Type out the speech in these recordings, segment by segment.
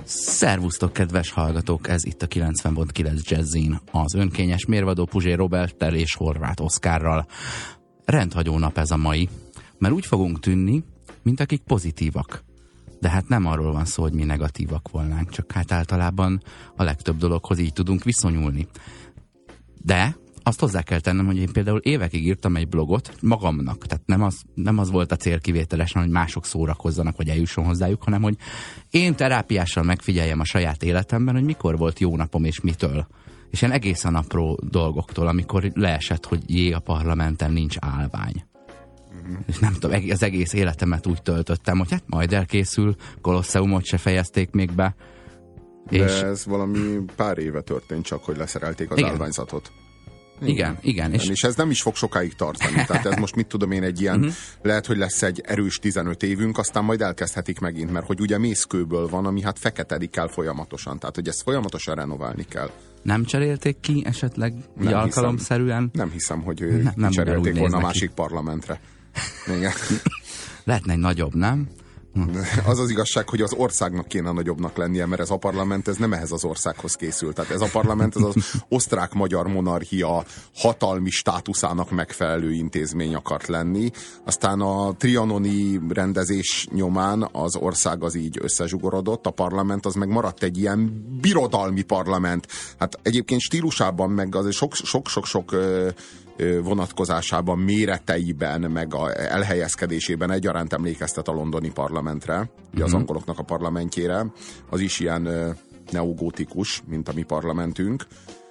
Szervusztok, kedves hallgatók! Ez itt a 90.9 Jazzin, az önkényes mérvadó Puzsér Roberttel és Horváth Oszkárral. Rendhagyó nap ez a mai, mert úgy fogunk tűnni, mint akik pozitívak. De hát nem arról van szó, hogy mi negatívak volnánk, csak hát általában a legtöbb dologhoz így tudunk viszonyulni. De azt hozzá kell tennem, hogy én például évekig írtam egy blogot magamnak, tehát nem az volt a cél kivételesen, hogy mások szórakozzanak, vagy eljusson hozzájuk, hanem hogy én terápiással megfigyeljem a saját életemben, hogy mikor volt jó napom és mitől. És ilyen egészen apró dolgoktól, amikor leesett, hogy a parlamenten nincs állvány. És nem tudom, az egész életemet úgy töltöttem, hogy hát majd elkészül, Kolosseumot se fejezték még be. De ez valami pár éve történt csak, hogy leszerelték az állványzatot. Igen. És ez nem is fog sokáig tartani. Tehát ez most mit tudom én, egy ilyen, lehet, hogy lesz egy erős 15 évünk, aztán majd elkezdhetik megint, mert hogy ugye mészkőből van, ami hát feketedik el folyamatosan. Tehát, hogy ezt folyamatosan renoválni kell. Nem cserélték ki esetleg alkalomszerűen? Nem hiszem, hogy nem cserélték volna a másik parlamentre. Igen. Lehetne egy nagyobb, nem? Az az igazság, hogy az országnak kéne nagyobbnak lennie, mert ez a parlament ez nem ehhez az országhoz készült. Tehát ez a parlament ez az osztrák-magyar monarchia hatalmi státuszának megfelelő intézmény akart lenni. Aztán a trianoni rendezés nyomán az ország az így összezsugorodott, a parlament az meg maradt egy ilyen birodalmi parlament. Hát egyébként stílusában meg az sok-sok vonatkozásában, méreteiben, meg a elhelyezkedésében egyaránt emlékeztet a londoni parlamentre, az angoloknak a parlamentjére. Az is ilyen neogótikus, mint a mi parlamentünk.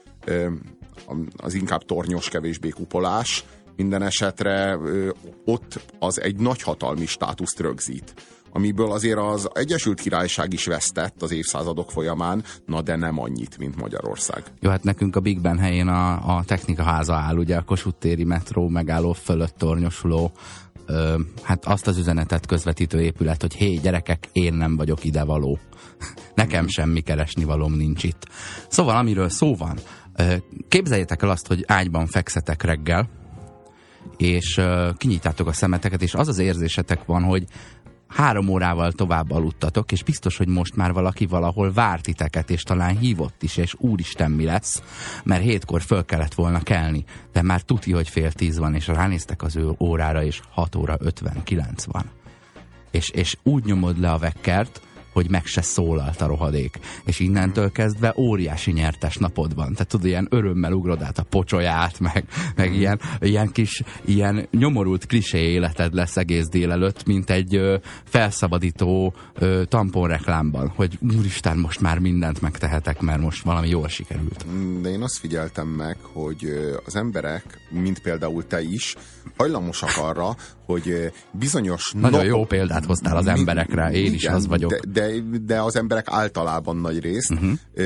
Az inkább tornyos, kevésbé kupolás. Minden esetre ott az egy nagyhatalmi státuszt rögzít, amiből azért az Egyesült Királyság is vesztett az évszázadok folyamán, na de nem annyit, mint Magyarország. Jó, hát nekünk a Big Ben helyén a Technikaháza áll, ugye a Kossuth téri metró megálló fölött tornyosuló, hát azt az üzenetet közvetítő épület, hogy hé, gyerekek, én nem vagyok idevaló. Nekem semmi keresnivalóm nincs itt. Szóval, amiről szó van, képzeljétek el azt, hogy ágyban fekszetek reggel, és kinyitjátok a szemeteket, és az az érzésetek van, hogy 3 órával tovább aludtatok, és biztos, hogy most már valaki valahol várt titeket, és talán hívott is, és úristen mi lesz, mert 7-kor föl kellett volna kelni, de már tuti, hogy 9:30 van, és ránéztek az ő órára, és 6:59 van. És úgy nyomod le a vekkert, hogy meg se szólalt a rohadék. És innentől kezdve óriási nyertes napod van. Tehát tudod, ilyen örömmel ugrod át a pocsolyát, meg ilyen kis, ilyen nyomorult klisé életed lesz egész délelőtt, mint egy felszabadító tamponreklámban, hogy úristen, most már mindent megtehetek, mert most valami jól sikerült. De én azt figyeltem meg, hogy az emberek, mint például te is, hajlamosak arra, hogy bizonyos nagyon jó példát hoztál az emberekre, én igen, is az vagyok. De az emberek általában nagy részt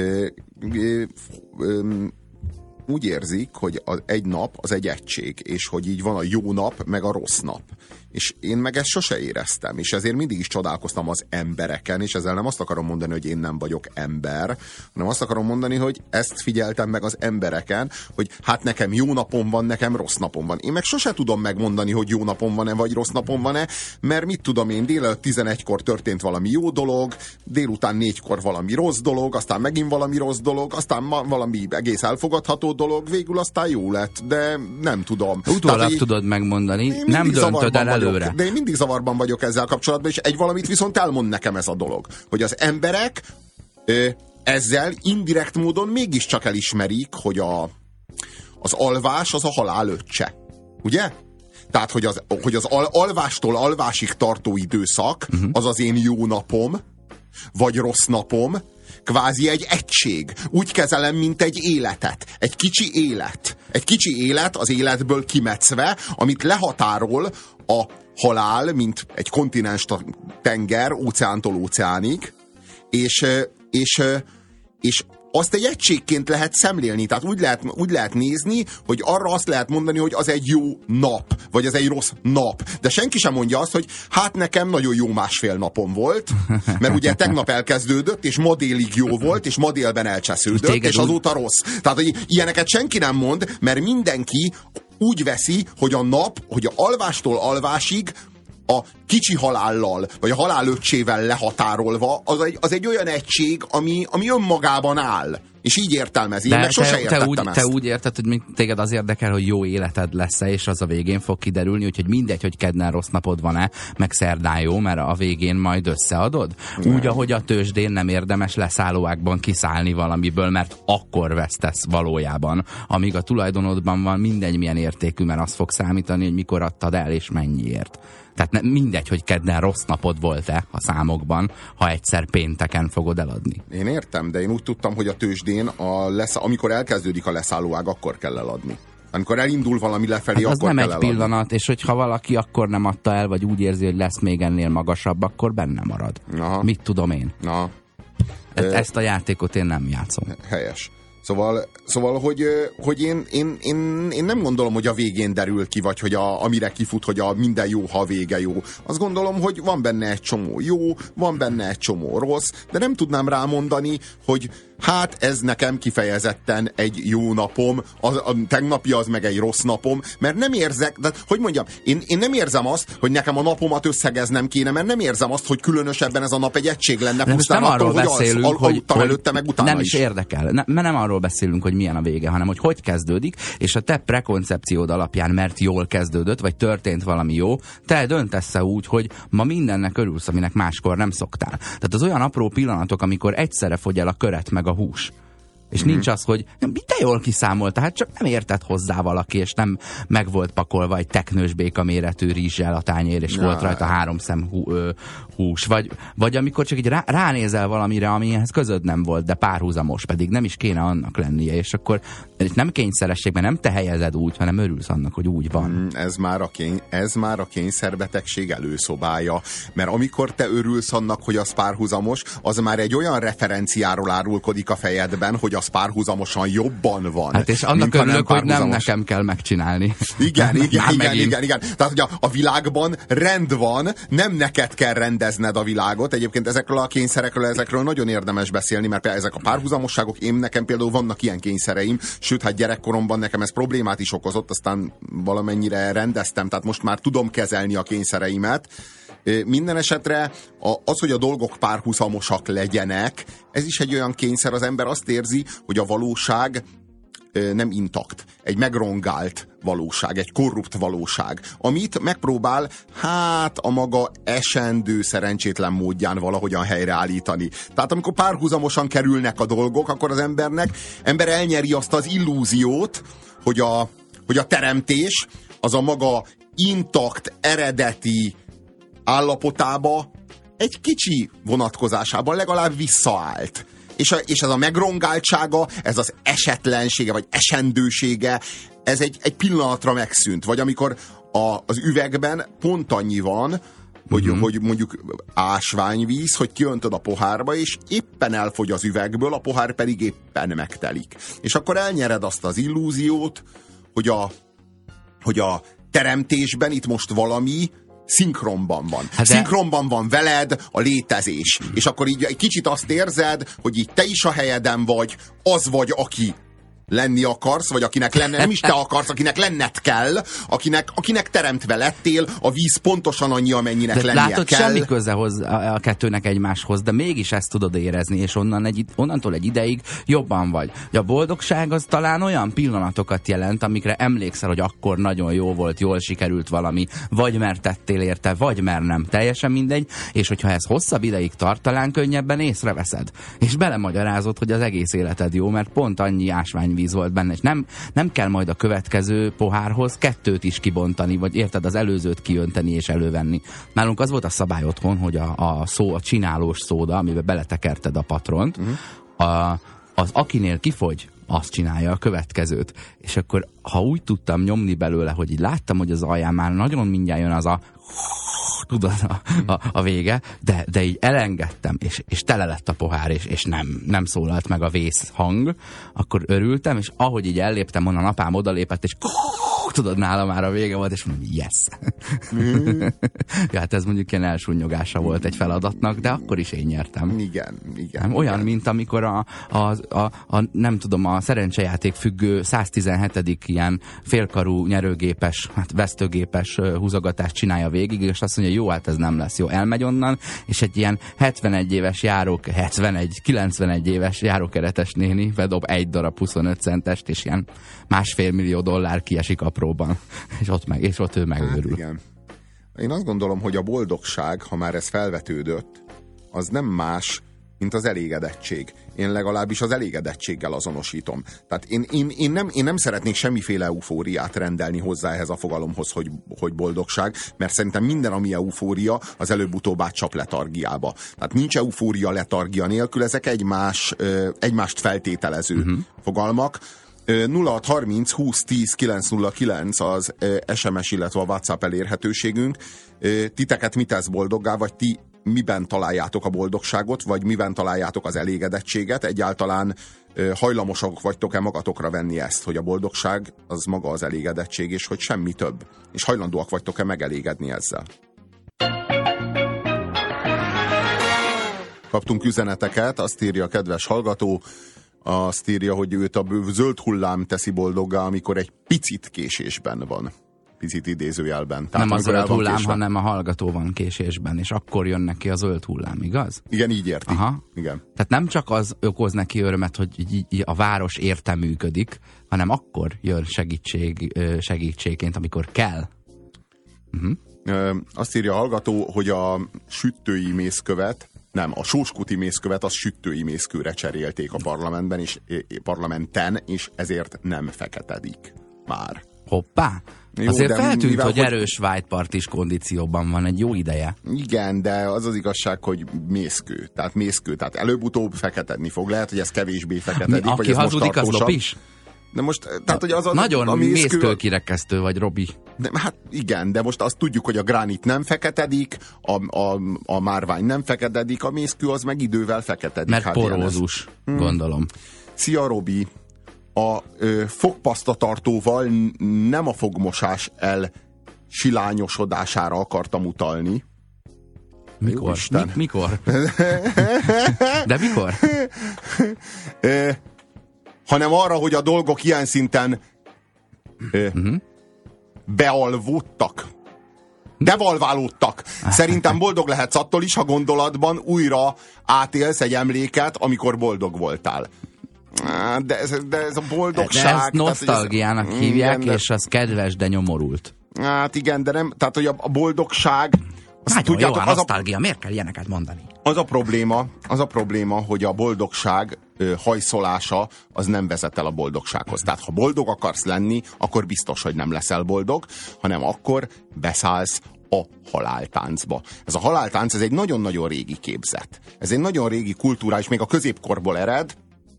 úgy érzik, hogy egy nap az egy egység, és hogy így van a jó nap, meg a rossz nap. És én meg ezt sose éreztem, és ezért mindig is csodálkoztam az embereken, és ezzel nem azt akarom mondani, hogy én nem vagyok ember, hanem azt akarom mondani, hogy ezt figyeltem meg az embereken, hogy hát nekem jó napom van, nekem rossz napom van. Én meg sose tudom megmondani, hogy jó napom van-e, vagy rossz napom van-e, mert mit tudom én, délelőtt 11-kor történt valami jó dolog, délután 4-kor valami rossz dolog, aztán megint valami rossz dolog, aztán valami egész elfogadható dolog, végül aztán jó lett, de nem tudom. Utólag tudod megmondani, nem döntöd el előre. De én mindig zavarban vagyok ezzel kapcsolatban, és egy valamit viszont elmond nekem ez a dolog, hogy az emberek ezzel indirekt módon mégiscsak elismerik, hogy az alvás az a halál öccse. Ugye? Tehát, hogy az alvástól alvásig tartó időszak, az az én jó napom, vagy rossz napom, kvázi egy egység. Úgy kezelem, mint egy életet. Egy kicsi élet. Egy kicsi élet az életből kimetszve, amit lehatárol a halál, mint egy kontinens tenger, óceántól óceánig, és azt egy egységként lehet szemlélni. Tehát úgy lehet nézni, hogy arra azt lehet mondani, hogy az egy jó nap, vagy az egy rossz nap. De senki sem mondja azt, hogy hát nekem nagyon jó 1,5 napom volt, mert ugye tegnap elkezdődött, és ma délig jó volt, és ma délben elcsesződött, és azóta rossz. Tehát, hogy ilyeneket senki nem mond, mert mindenki úgy veszi, hogy a nap, hogy a alvástól alvásig a kicsi halállal, vagy a halál öccsével lehatárolva, az egy olyan egység, ami önmagában áll. És így értelmezi. Én meg sose értettem ezt. Te úgy érted, hogy még téged az érdekel, hogy jó életed lesz-e, és az a végén fog kiderülni, úgyhogy mindegy, hogy kedden rossz napod van-e, meg szerdán jó, mert a végén majd összeadod. Nem. Úgy, ahogy a tőzsdén nem érdemes leszállóákban kiszállni valamiből, mert akkor vesztesz valójában. Amíg a tulajdonodban van, mindegy milyen értékű, mert az fog számítani, hogy mikor adtad el, és mennyiért. Tehát mindegy, hogy kedden rossz napod volt-e a számokban, ha egyszer pénteken fogod eladni. Én értem, de én úgy tudtam, hogy a tőzsdén, amikor elkezdődik a leszállóág, akkor kell eladni. Amikor elindul valami lefelé, hát akkor nem kell egy eladni. Pillanat, és hogyha valaki akkor nem adta el, vagy úgy érzi, hogy lesz még ennél magasabb, akkor benne marad. Aha. Mit tudom én? Aha. Ezt a játékot én nem játszom. Helyes. Szóval hogy én nem gondolom, hogy a végén derül ki, vagy hogy amire kifut, hogy a minden jó, ha a vége jó. Azt gondolom, hogy van benne egy csomó jó, van benne egy csomó rossz, de nem tudnám rámondani, hogy hát ez nekem kifejezetten egy jó napom, a tegnapi az meg egy rossz napom, mert nem érzek, de hogy mondjam, én nem érzem azt, hogy nekem a napomat összegeznem kéne, mert nem érzem azt, hogy különösebben ez a nap egy egység lenne, pusztán attól, hogy aludtam előtte, meg utána nem is érdekel, mert nem arról beszélünk, hogy milyen a vége, hanem hogy kezdődik, és a te prekoncepciód alapján, mert jól kezdődött, vagy történt valami jó, te döntesz úgy, hogy ma mindennek örülsz, aminek máskor nem szoktál. Tehát az olyan apró pillanatok, amikor egyszerre fogy el a köret meg a hús. És nincs az, hogy te jól kiszámolta, hát csak nem értett hozzá valaki, és nem meg volt pakolva egy teknős béka méretű rizssel a tányér, és volt rajta 3 szem hús. Vagy amikor csak így ránézel valamire, amihez közöd nem volt, de párhuzamos, pedig nem is kéne annak lennie, és akkor nem kényszerességben, nem te helyezed úgy, hanem örülsz annak, hogy úgy van. Ez már a kényszerbetegség előszobája, mert amikor te örülsz annak, hogy az párhuzamos, az már egy olyan referenciáról árulkodik a fejedben, hogy az párhuzamosan jobban van. Hát és annak örülök, hogy nem nekem kell megcsinálni. Igen. Tehát, hogy a világban rend van, nem neked kell rendezned a világot. Egyébként ezekről a kényszerekről, ezekről nagyon érdemes beszélni, mert ezek a párhuzamosságok, nekem például vannak ilyen kényszereim, sőt, hát gyerekkoromban nekem ez problémát is okozott, aztán valamennyire rendeztem, tehát most már tudom kezelni a kényszereimet. Minden esetre az, hogy a dolgok párhuzamosak legyenek, ez is egy olyan kényszer, az ember azt érzi, hogy a valóság nem intakt. Egy megrongált valóság, egy korrupt valóság, amit megpróbál a maga esendő szerencsétlen módján valahogyan helyreállítani. Tehát amikor párhuzamosan kerülnek a dolgok, akkor az ember elnyeri azt az illúziót, hogy a teremtés az a maga intakt, eredeti állapotába egy kicsi vonatkozásában legalább visszaállt. És ez a megrongáltsága, ez az esetlensége, vagy esendősége, ez egy pillanatra megszűnt. Vagy amikor az üvegben pont annyi van, hogy mondjuk ásványvíz, hogy kiöntöd a pohárba, és éppen elfogy az üvegből, a pohár pedig éppen megtelik. És akkor elnyered azt az illúziót, hogy a teremtésben itt most valami szinkronban van. Szinkronban van veled a létezés. És akkor így egy kicsit azt érzed, hogy így te is a helyeden vagy, az vagy, aki lenni akarsz, vagy akinek lenne, nem is te akarsz, akinek lenned kell, akinek teremtve lettél, a víz pontosan annyi, amennyinek lennie látod, kell. Semmi köze a kettőnek egymáshoz, de mégis ezt tudod érezni, és onnantól egy ideig jobban vagy. A boldogság az talán olyan pillanatokat jelent, amikre emlékszel, hogy akkor nagyon jó volt, jól sikerült valami, vagy mert tettél érte, vagy mert nem. Teljesen mindegy, és hogyha ez hosszabb ideig tart, talán könnyebben észreveszed. És belemagyarázod, hogy az egész életed jó, mert pont annyi ásványvíz volt benne, és nem kell majd a következő pohárhoz 2 is kibontani, vagy érted, az előzőt kiönteni és elővenni. Nálunk az volt a szabály otthon, hogy a csinálós szóda, amiben beletekerted a patront, az akinél kifogy, azt csinálja a következőt. És akkor, ha úgy tudtam nyomni belőle, hogy így láttam, hogy az alján már nagyon mindjárt jön az tudod, a vége, de így elengedtem, és tele lett a pohár, és nem szólalt meg a vészhang, akkor örültem, és ahogy így elléptem, onnan apám odalépett, és tudod, nála már a vége volt, és mondom, yes! Ja, hát ez mondjuk ilyen elsúnyogása volt egy feladatnak, de akkor is én nyertem. Igen. Olyan, mint amikor nem tudom, a szerencsejáték függő 117. ilyen félkarú nyerőgépes, vesztőgépes húzogatást csinálja végig, és azt mondja, jó, hát ez nem lesz jó. Elmegy onnan, és egy ilyen 91 éves járókeretes néni bedob egy darab 25 centest, és ilyen $1,5 millió kiesik apróban. És ott ő megőrül. Hát igen. Én azt gondolom, hogy a boldogság, ha már ez felvetődött, az nem más, mint az elégedettség. Én legalábbis az elégedettséggel azonosítom. Tehát én nem szeretnék semmiféle eufóriát rendelni hozzá ehhez a fogalomhoz, hogy boldogság, mert szerintem minden, ami eufória, az előbb-utóbb átcsap letargiába. Tehát nincs eufória letargia nélkül, ezek egymást feltételező fogalmak. 0630 20 10 909 az SMS, illetve a WhatsApp elérhetőségünk. Titeket mit tesz boldoggá, vagy ti miben találjátok a boldogságot, vagy miben találjátok az elégedettséget? Egyáltalán hajlamosak vagytok-e magatokra venni ezt, hogy a boldogság az maga az elégedettség, és hogy semmi több? És hajlandóak vagytok-e megelégedni ezzel? Kaptunk üzeneteket, azt írja a kedves hallgató, azt írja, hogy őt a zöld hullám teszi boldoggá, amikor egy picit késésben van. Picit idézőjelben. Tehát nem a zöld hullám, hanem a hallgató van késésben, és akkor jön neki a zöld hullám, igaz? Igen, így érti. Aha. Igen. Tehát nem csak az okoz neki örömet, hogy a város érte működik, hanem akkor jön segítségként, amikor kell. Azt írja a hallgató, hogy a süttői mészkövet, nem, a sóskuti mészkövet az süttői mészkőre cserélték a parlamenten, és ezért nem feketedik már. Hoppá! Jó, azért feltűnt, mivel, hogy erős white party-s kondícióban van egy jó ideje. Igen, de az az igazság, hogy mészkő. Tehát előbb-utóbb feketedni fog. Lehet, hogy ez kevésbé feketedik. Aki hazudik, az lopis? De most, tehát, hogy az nagyon a mészkőkirekesztő vagy, Robi. De, hát igen, de most azt tudjuk, hogy a gránit nem feketedik, a márvány nem feketedik, a mészkő az meg idővel feketedik. Mert porózus, gondolom. Szia, Robi! A fogpasztatartóval nem a fogmosás silányosodására akartam utalni. Mikor? Mikor? De mikor? Hanem arra, hogy a dolgok ilyen szinten bealvódtak. Devalválódtak. Szerintem boldog lehetsz attól is, ha gondolatban újra átélsz egy emléket, amikor boldog voltál. De ez a boldogság... De ezt nosztalgiának hívják, igen, és az kedves, de nyomorult. Hát igen, de nem... Tehát, hogy a boldogság... Nagyon tudjátok, jó a nosztalgia, miért kell ilyeneket mondani? Az a probléma, hogy a boldogság hajszolása az nem vezet el a boldogsághoz. Tehát ha boldog akarsz lenni, akkor biztos, hogy nem leszel boldog, hanem akkor beszállsz a haláltáncba. Ez a haláltánc, ez egy nagyon-nagyon régi képzet. Ez egy nagyon régi kultúra, és még a középkorból ered.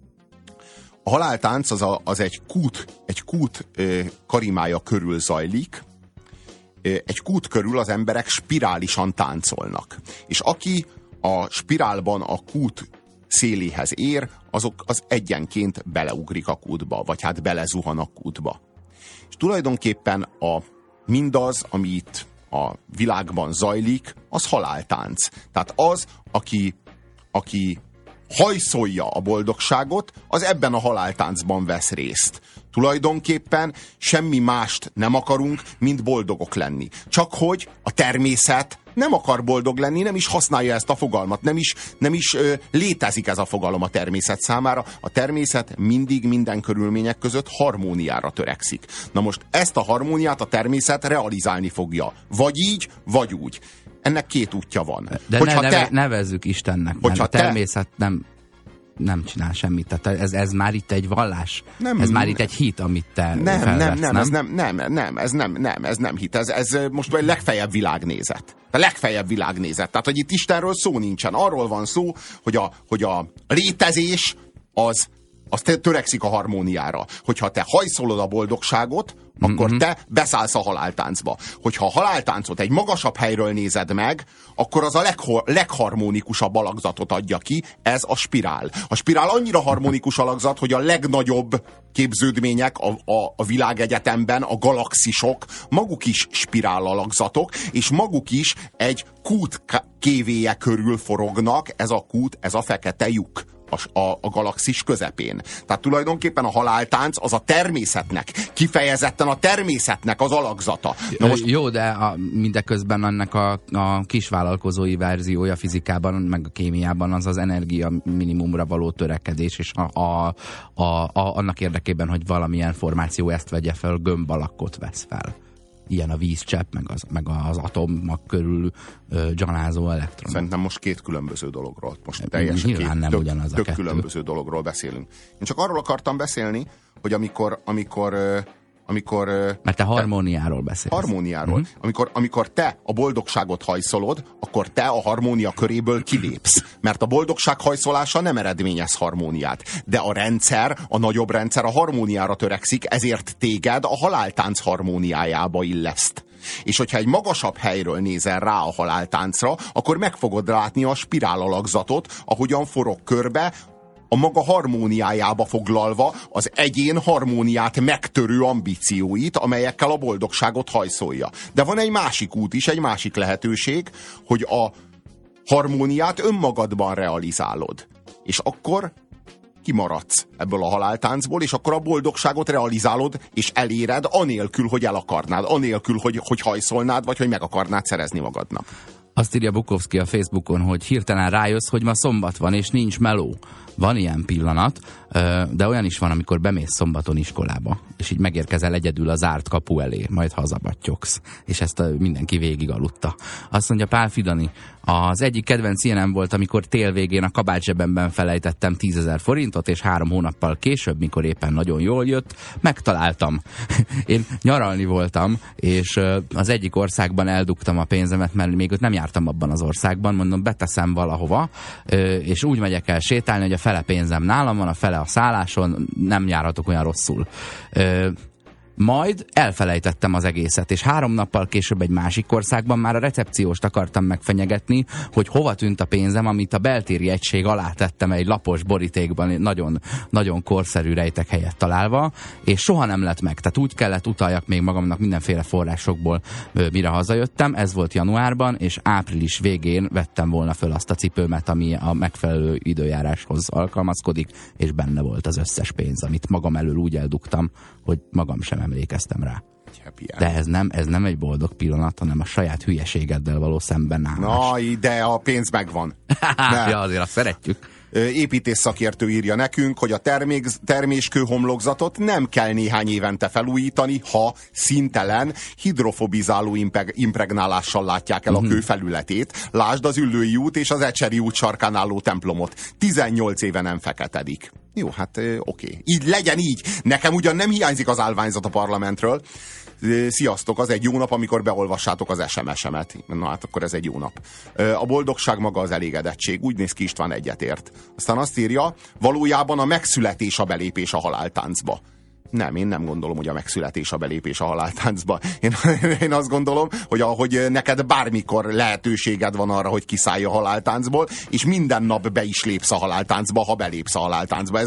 A haláltánc az egy kút karimája körül zajlik. Egy kút körül az emberek spirálisan táncolnak. És aki a spirálban a kút széléhez ér, az egyenként beleugrik a kútba, vagy hát belezuhan a kútba. És tulajdonképpen mindaz, ami itt a világban zajlik, az haláltánc. Tehát az, aki hajszolja a boldogságot, az ebben a haláltáncban vesz részt. Tulajdonképpen semmi mást nem akarunk, mint boldogok lenni. Csak hogy a természet nem akar boldog lenni, nem is használja ezt a fogalmat, nem is létezik ez a fogalom a természet számára. A természet mindig minden körülmények között harmóniára törekszik. Na most ezt a harmóniát a természet realizálni fogja. Vagy így, vagy úgy. Ennek két útja van. De nevezzük Istennek, mert a természet nem csinál semmit. Tehát ez már itt egy vallás. Ez már itt egy hit, amit te felvetsz, ez nem hit. Ez most egy legfeljebb világnézet. A legfeljebb világnézet. Tehát, hogy itt Istenről szó nincsen. Arról van szó, hogy a létezés az törekszik a harmóniára. Hogyha te hajszolod a boldogságot, akkor te beszállsz a haláltáncba. Hogyha a haláltáncot egy magasabb helyről nézed meg, akkor az a legharmonikusabb alakzatot adja ki, ez a spirál. A spirál annyira harmonikus alakzat, hogy a legnagyobb képződmények a világegyetemben, a galaxisok, maguk is spirál alakzatok, és maguk is egy kút kévéje körül forognak, ez a kút, ez a fekete lyuk. a galaxis közepén. Tehát tulajdonképpen a haláltánc az a természetnek, kifejezetten a természetnek az alakzata. Na most... Jó, de mindeközben ennek a kisvállalkozói verziója fizikában, meg a kémiában az energia minimumra való törekedés, és annak érdekében, hogy valamilyen formáció ezt vegye fel, gömb alakot vesz fel. Ilyen a vízcsepp, meg az atomok körül gyanázó elektron. Szerintem most két különböző dologról. Most teljesen nyilván nem ugyanaz a kettő. Különböző dologról beszélünk. Én csak arról akartam beszélni, hogy amikor mert te harmóniáról beszélsz. Harmóniáról. Amikor te a boldogságot hajszolod, akkor te a harmónia köréből kilépsz. Mert a boldogság hajszolása nem eredményez harmóniát. De a rendszer, a nagyobb rendszer a harmóniára törekszik, ezért téged a haláltánc harmóniájába illeszt. És hogyha egy magasabb helyről nézel rá a haláltáncra, akkor meg fogod látni a spirál alakzatot, ahogyan forog körbe, a maga harmóniájába foglalva az egyén harmóniát megtörő ambícióit, amelyekkel a boldogságot hajszolja. De van egy másik út is, egy másik lehetőség, hogy a harmóniát önmagadban realizálod. És akkor kimaradsz ebből a haláltáncból, és akkor a boldogságot realizálod, és eléred anélkül, hogy el akarnád, anélkül, hogy hajszolnád, vagy hogy meg akarnád szerezni magadnak. Azt írja Bukowski a Facebookon, hogy hirtelen rájössz, hogy ma szombat van, és nincs meló. Van ilyen pillanat, de olyan is van, amikor bemész szombaton iskolába, és így megérkezel egyedül a zárt kapu elé, majd hazabattyogsz. És ezt mindenki végig aludta. Azt mondja Pál Fidani, az egyik kedvenc ilyenem volt, amikor tél végén a kabátzsebemben felejtettem 10 000 forintot, és 3 hónappal később, mikor éppen nagyon jól jött, megtaláltam. Én nyaralni voltam, és az egyik országban eldugtam a pénzemet, mert még ott nem jártam abban az országban, mondom, beteszem valahova, és úgy megyek el sétálni, hogy a fele pénzem nálam van, a fele a szálláson, nem járhatok olyan rosszul. Majd elfelejtettem az egészet, és 3 nappal később egy másik országban már a recepcióst akartam megfenyegetni, hogy hova tűnt a pénzem, amit a beltéri egység alá tettem egy lapos borítékban, nagyon, nagyon korszerű rejtek helyet találva, és soha nem lett meg. Tehát úgy kellett utaljak még magamnak mindenféle forrásokból, mire hazajöttem. Ez volt januárban, és április végén vettem volna föl azt a cipőmet, ami a megfelelő időjáráshoz alkalmazkodik, és benne volt az összes pénz, amit magam elől úgy eldugtam, hogy magam sem emlékeztem rá. De ez nem egy boldog pillanat, hanem a saját hülyeségeddel való szembenállás. Na, de a pénz megvan. Ja, azért azt szeretjük. Építész szakértő írja nekünk, hogy a terméskő-homlokzatot nem kell néhány évente felújítani, ha színtelen, hidrofobizáló impregnálással látják el a kő felületét. Lásd az Üllői út és az Ecseri út sarkán álló templomot. 18 éve nem feketedik. Jó, hát oké. Így legyen így. Nekem ugyan nem hiányzik az állványzat a parlamentről. Sziasztok, az egy jó nap, amikor beolvassátok az SMS-emet. Na hát akkor ez egy jó nap. A boldogság maga az elégedettség. Úgy néz ki, István egyetért. Aztán azt írja, valójában a megszületés a belépés a haláltáncba. Nem, én nem gondolom, hogy a megszületés a belépés a haláltáncba. Én azt gondolom, hogy neked bármikor lehetőséged van arra, hogy kiszállj a haláltáncból, és minden nap be is lépsz a haláltáncba, ha belépsz a haláltáncba.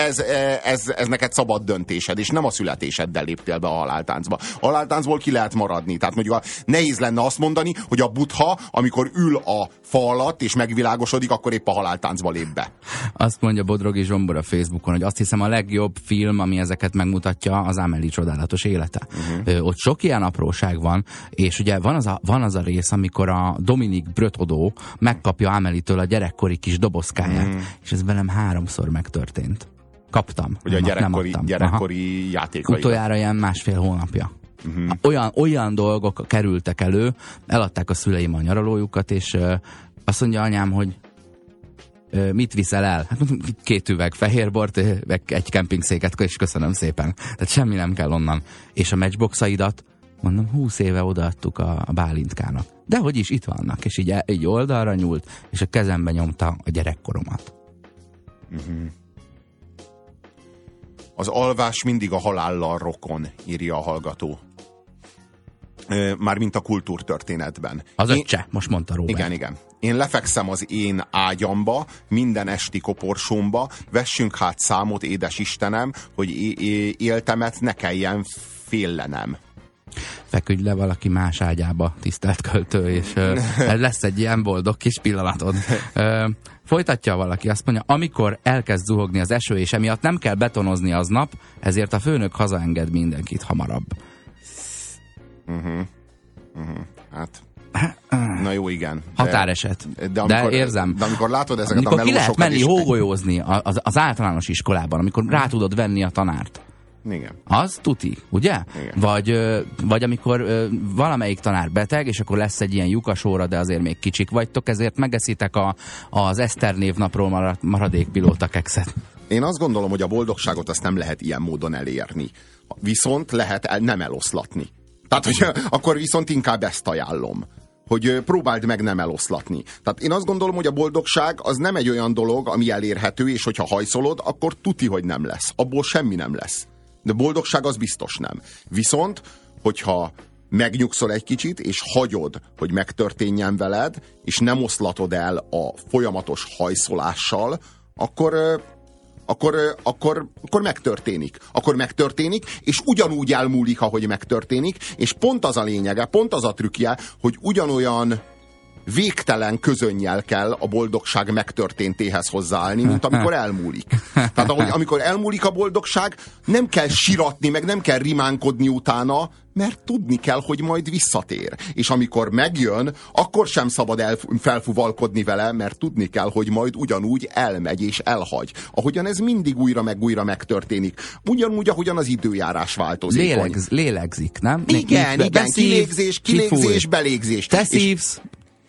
Ez neked szabad döntésed, és nem a születéseddel léptél be a haláltáncba. A haláltáncból ki lehet maradni. Tehát mondjuk nehéz lenne azt mondani, hogy a Buddha, amikor ül a fa alatt, és megvilágosodik, akkor épp a haláltáncba lép be. Azt mondja Bodrogi Zsombor a Facebookon, hogy azt hiszem a legjobb film, ami ezeket megmutatja, az Amélie csodálatos élete. Ott sok ilyen apróság van, és ugye van az a rész, amikor a Dominique Bretonneau megkapja Amélie-től a gyerekkori kis dobozkáját, és ez velem 3-szor megtörtént. Kaptam. Ugye a gyerekkori játékai. Utoljára ilyen 1,5 hónapja. Olyan dolgok kerültek elő, eladták a szüleim a nyaralójukat, és azt mondja anyám, hogy mit viszel el? Hát 2 üveg fehérbort, egy kempingszéket, és köszönöm szépen. Tehát semmi nem kell onnan. És a matchboxaidat, mondom, 20 éve odaadtuk a Bálintkának. De hogy is itt vannak, és így oldalra nyúlt, és a kezembe nyomta a gyerekkoromat. Az alvás mindig a halállal rokon, írja a hallgató. Mármint a kultúrtörténetben. Az öccse, most mondta Róbert. Igen. Én lefekszem az én ágyamba, minden esti koporsómba, vessünk hát számot, édes Istenem, hogy éltemet ne kelljen féllenem. Feküdj le valaki más ágyába, tisztelt költő, és lesz egy ilyen boldog kis pillanatod. Folytatja valaki, azt mondja, amikor elkezd zuhogni az eső, és emiatt nem kell betonozni aznap, ezért a főnök hazaenged mindenkit hamarabb. Hát... Na jó, igen. Határeset. De érzem. De amikor látod ezeket amikor a melósokat... Amikor ki lehet menni hógolyózni az általános iskolában, amikor rá tudod venni a tanárt. Igen. Az tuti, ugye? Igen. Vagy amikor valamelyik tanár beteg, és akkor lesz egy ilyen lyukasóra, de azért még kicsik vagytok, ezért megeszitek az Eszter névnapról maradék pilótakekszet. Én azt gondolom, hogy a boldogságot azt nem lehet ilyen módon elérni. Viszont lehet nem eloszlatni. Tehát, hogy akkor viszont inkább ezt ajánlom, hogy próbáld meg nem eloszlatni. Tehát én azt gondolom, hogy a boldogság az nem egy olyan dolog, ami elérhető, és hogyha hajszolod, akkor tuti, hogy nem lesz. Abból semmi nem lesz. De boldogság az biztos nem. Viszont, hogyha megnyugszol egy kicsit, és hagyod, hogy megtörténjen veled, és nem oszlatod el a folyamatos hajszolással, akkor megtörténik. Akkor megtörténik, és ugyanúgy elmúlik, ahogy megtörténik, és pont az a lényege, pont az a trükkje, hogy ugyanolyan végtelen közönnyel kell a boldogság megtörténtéhez hozzáállni, mint amikor elmúlik. Tehát amikor elmúlik a boldogság, nem kell siratni, meg nem kell rimánkodni utána, mert tudni kell, hogy majd visszatér. És amikor megjön, akkor sem szabad felfuvalkodni vele, mert tudni kell, hogy majd ugyanúgy elmegy és elhagy. Ahogyan ez mindig újra meg újra megtörténik. Ugyanúgy, ahogyan az időjárás változik. Lélegzik, nem? Igen, kilégzés, belégzés. Te szívsz.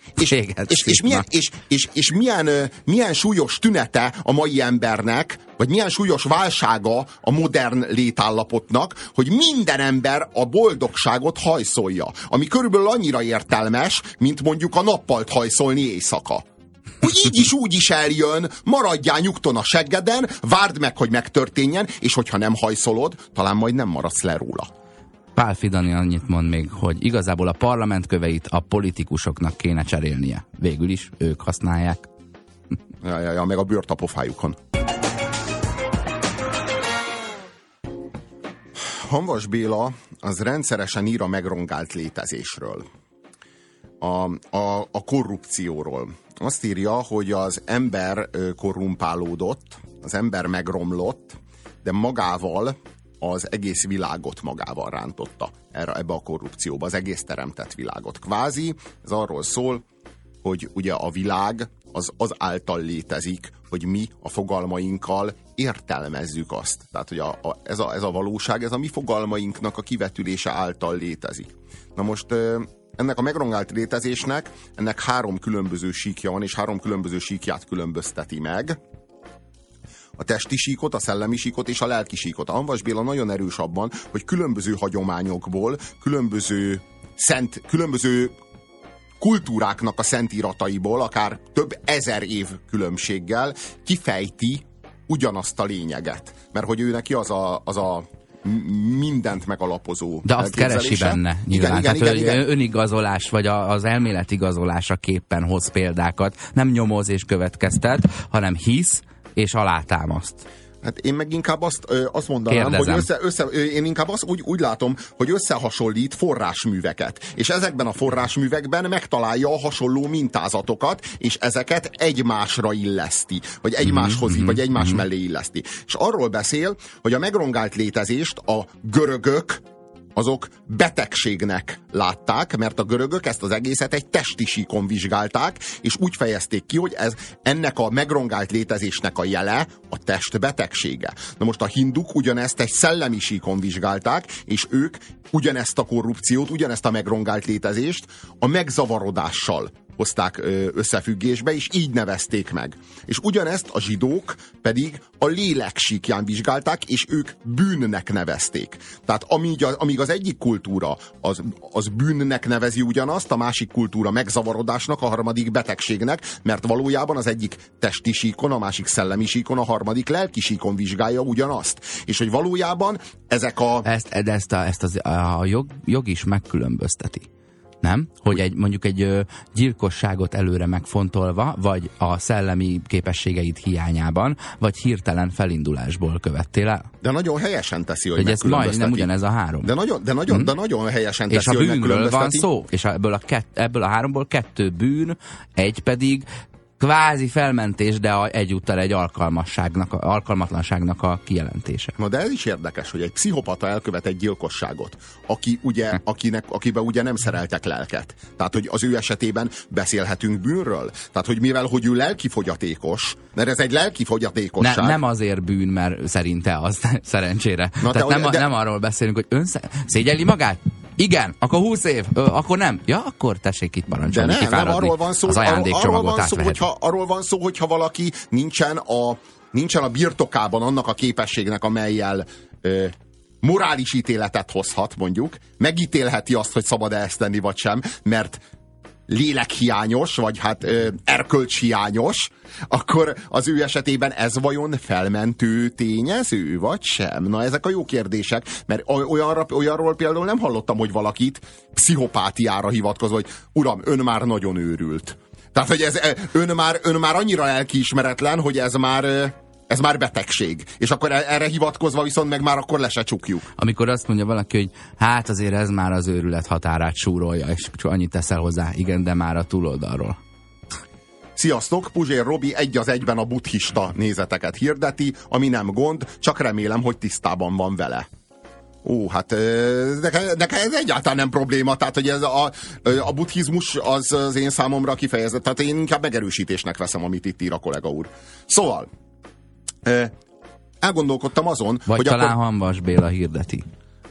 És milyen súlyos tünete a mai embernek, vagy milyen súlyos válsága a modern létállapotnak, hogy minden ember a boldogságot hajszolja. Ami körülbelül annyira értelmes, mint mondjuk a nappalt hajszolni éjszaka. Hogy így is úgy is eljön, maradjál nyugton a seggeden, várd meg, hogy megtörténjen, és hogyha nem hajszolod, talán majd nem maradsz le róla. Pál Fidani annyit mond még, hogy igazából a parlament köveit a politikusoknak kéne cserélnie. Végül is ők használják. Ja, meg a bőrt a pofájukon. Hamvas Béla az rendszeresen ír a megrongált létezésről. A korrupcióról. Azt írja, hogy az ember korrumpálódott, az ember megromlott, de magával az egész világot magával rántotta ebbe a korrupcióba, az egész teremtett világot. Kvázi ez arról szól, hogy ugye a világ az által létezik, hogy mi a fogalmainkkal értelmezzük azt. Tehát, hogy ez a valóság, ez a mi fogalmainknak a kivetülése által létezik. Na most ennek a megrongált létezésnek, ennek 3 különböző síkja van, és 3 különböző síkját különbözteti meg. A testi síkot, a szellemi síkot és a lelki síkot. A Hamvas Béla nagyon erős abban, hogy különböző hagyományokból, különböző kultúráknak a szentírataiból, akár több ezer év különbséggel kifejti ugyanazt a lényeget. Mert hogy ő neki az a mindent megalapozó. De azt keresi benne nyilván. Igen. Önigazolás, vagy az elméletigazolásra képpen hoz példákat. Nem nyomoz és következtet, hanem hisz és alátámaszt. Hát én meg inkább azt mondanám, kérdezem, hogy én inkább úgy látom, hogy összehasonlít forrásműveket. És ezekben a forrásművekben megtalálja a hasonló mintázatokat, és ezeket egymásra illeszti, vagy egymáshoz, vagy egymás mellé illeszti. És arról beszél, hogy a megrongált létezést a görögök azok betegségnek látták, mert a görögök ezt az egészet egy testi síkon vizsgálták, és úgy fejezték ki, hogy ennek a megrongált létezésnek a jele a test betegsége. Na most a hinduk ugyanezt egy szellemi síkon vizsgálták, és ők ugyanezt a korrupciót, ugyanezt a megrongált létezést a megzavarodással hozták összefüggésbe, és így nevezték meg. És ugyanezt a zsidók pedig a lélek síkján vizsgálták, és ők bűnnek nevezték. Tehát amíg az egyik kultúra az bűnnek nevezi ugyanazt, a másik kultúra megzavarodásnak, a harmadik betegségnek, mert valójában az egyik testi síkon, a másik szellemi síkon, a harmadik lelki síkon vizsgálja ugyanazt. És hogy valójában ezek a... Ezt a jog is megkülönbözteti. Nem? Hogy mondjuk egy gyilkosságot előre megfontolva, vagy a szellemi képességeid hiányában, vagy hirtelen felindulásból követtél el. De nagyon helyesen teszi, hogy ez majdnem ugyanez a három. De nagyon helyesen teszi, és hogy a bűnről van szó, és ebből a háromból 2 bűn, egy pedig kvázi felmentés, de egyúttal egy alkalmatlanságnak a kijelentése. Na de ez is érdekes, hogy egy pszichopata elkövet egy gyilkosságot, akiben ugye nem szereltek lelket. Tehát, hogy az ő esetében beszélhetünk bűnről. Tehát, hogy mivel, hogy ő lelkifogyatékos, mert ez egy lelkifogyatékosság. Nem azért bűn, mert szerinte az, szerencsére. Na, tehát nem arról beszélünk, hogy szégyelli magát? Igen, akkor 20 év, akkor nem. Ja, akkor tessék itt parancsolni, kifáradni. Arról van szó, az ajándékcsomagot arról van szó, hogyha valaki nincsen a birtokában annak a képességnek, amellyel morális ítéletet hozhat, mondjuk, megítélheti azt, hogy szabad-e ezt tenni, vagy sem, mert lélekhiányos, vagy hát erkölcshiányos, akkor az ő esetében ez vajon felmentő tényező, vagy sem? Na, ezek a jó kérdések, mert olyanról például nem hallottam, hogy valakit pszichopátiára hivatkozva, hogy uram, ön már nagyon őrült. Tehát, hogy ön már annyira lelkiismeretlen, hogy ez már betegség. És akkor erre hivatkozva viszont meg már akkor le se csukjuk. Amikor azt mondja valaki, hogy hát azért ez már az őrület határát súrolja, és annyit teszel hozzá, igen, de már a túloldalról. Sziasztok, Puzsér Robi egy az egyben a buddhista nézeteket hirdeti, ami nem gond, csak remélem, hogy tisztában van vele. Ó, hát nekem ez egyáltalán nem probléma, tehát hogy ez a buddhizmus az én számomra kifejezett, tehát én inkább megerősítésnek veszem, amit itt ír a kollega úr. Szóval, elgondolkodtam azon, vagy hogy talán akkor, Hanvas Béla hirdeti.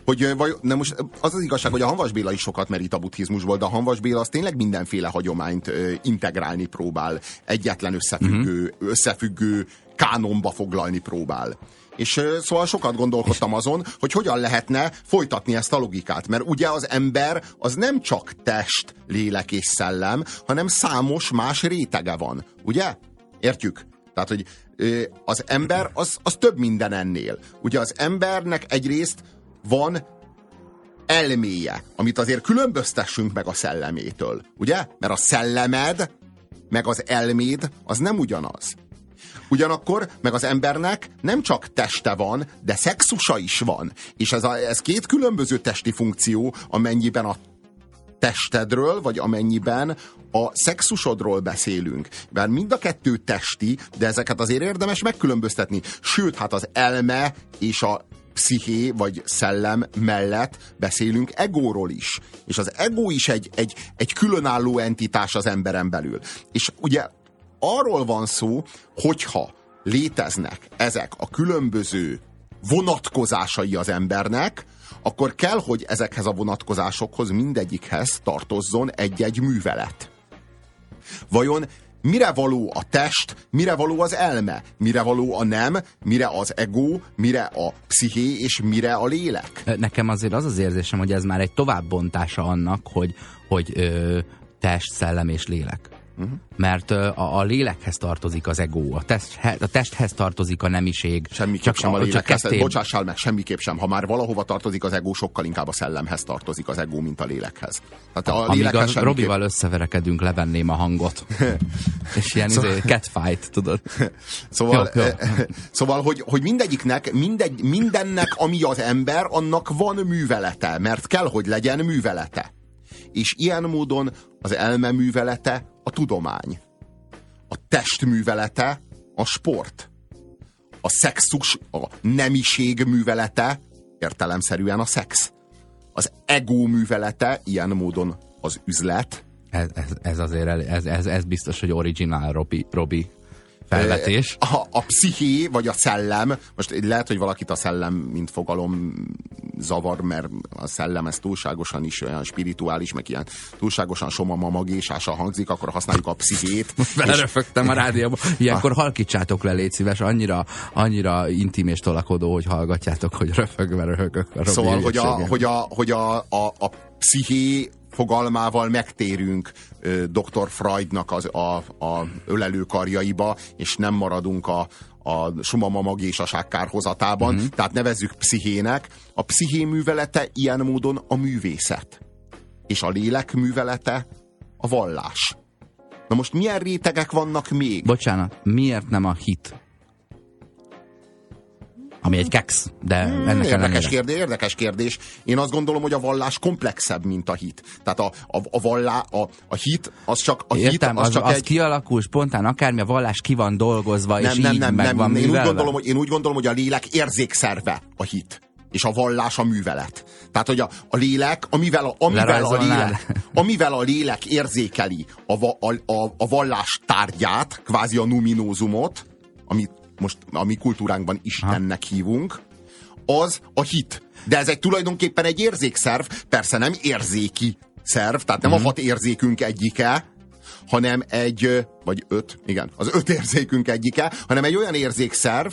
Most az az igazság, hogy a Hanvas Béla is sokat merít a buddhizmusból, de a Hanvas Béla az tényleg mindenféle hagyományt integrálni próbál, egyetlen összefüggő kánonba foglalni próbál. És szóval sokat gondolkodtam azon, hogy hogyan lehetne folytatni ezt a logikát, mert ugye az ember az nem csak test, lélek és szellem, hanem számos más rétege van, ugye? Értjük? Tehát, hogy az ember az több minden ennél. Ugye az embernek egyrészt van elméje, amit azért különböztessünk meg a szellemétől, ugye? Mert a szellemed meg az elméd az nem ugyanaz. Ugyanakkor meg az embernek nem csak teste van, de szexusa is van. És ez 2 különböző testi funkció, amennyiben a testedről, vagy amennyiben a szexusodról beszélünk. Mert mind a 2 testi, de ezeket azért érdemes megkülönböztetni. Sőt, hát az elme és a psziché vagy szellem mellett beszélünk egóról is. És az egó is egy különálló entitás az emberen belül. És ugye arról van szó, hogyha léteznek ezek a különböző vonatkozásai az embernek, akkor kell, hogy ezekhez a vonatkozásokhoz mindegyikhez tartozzon egy-egy művelet. Vajon mire való a test, mire való az elme, mire való a nem, mire az ego, mire a psziché és mire a lélek? Nekem azért az az érzésem, hogy ez már egy továbbbontása annak, hogy test, szellem és lélek. Mert a lélekhez tartozik az ego, a testhez tartozik a nemiség. Semmiképp sem a lélekhez. Bocsássál meg, semmiképp sem. Ha már valahova tartozik az ego, sokkal inkább a szellemhez tartozik az ego, mint a lélekhez. Tehát amíg a Robival összeverekedünk, levenném a hangot. És ilyen catfight, tudod. Szóval, szóval hogy mindegyiknek, mindennek, ami az ember, annak van művelete, mert kell, hogy legyen művelete. És ilyen módon az elme művelete a tudomány. A test művelete a sport. A szexus, a nemiség művelete értelemszerűen a szex. Az ego művelete ilyen módon az üzlet. Ez biztos, hogy originál Robi felvetés. A psziché, vagy a szellem, most lehet, hogy valakit a szellem, mint fogalom zavar, mert a szellem ez túlságosan is olyan spirituális, meg ilyen túlságosan somamamagésással hangzik, akkor használjuk a pszichét. Beleröfögtem a rádióba. Ilyenkor halkítsátok le, légy szíves, annyira intim és tolakodó, hogy hallgatjátok, hogy röfögve röhögök a Robi. Szóval, hogy a psziché fogalmával megtérünk dr. Freudnak a ölelőkarjaiba, és nem maradunk a sumamamagésaság kárhozatában, tehát nevezzük pszichének. A psziché művelete ilyen módon a művészet. és a lélek művelete a vallás. Na most milyen rétegek vannak még? Bocsánat, miért nem a hit? Ami egy keksz, de ennek érdekes kérdés. Én azt gondolom, hogy a vallás komplexebb, mint a hit. Tehát a hit, az csak a értem, hit, az kialakul spontán, akármi, a vallás ki van dolgozva, és így meg van művelve. Én úgy gondolom, hogy a lélek érzékszerve a hit, és a vallás a művelet. Tehát, hogy a lélek, amivel a lélek érzékeli a vallás tárgyát, kvázi a numinózumot, amit most a mi kultúránkban Istennek hívunk, az a hit. De ez tulajdonképpen egy érzékszerv, persze nem érzéki szerv, tehát nem a 6 érzékünk egyike, hanem vagy 5, igen, az 5 érzékünk egyike, hanem egy olyan érzékszerv,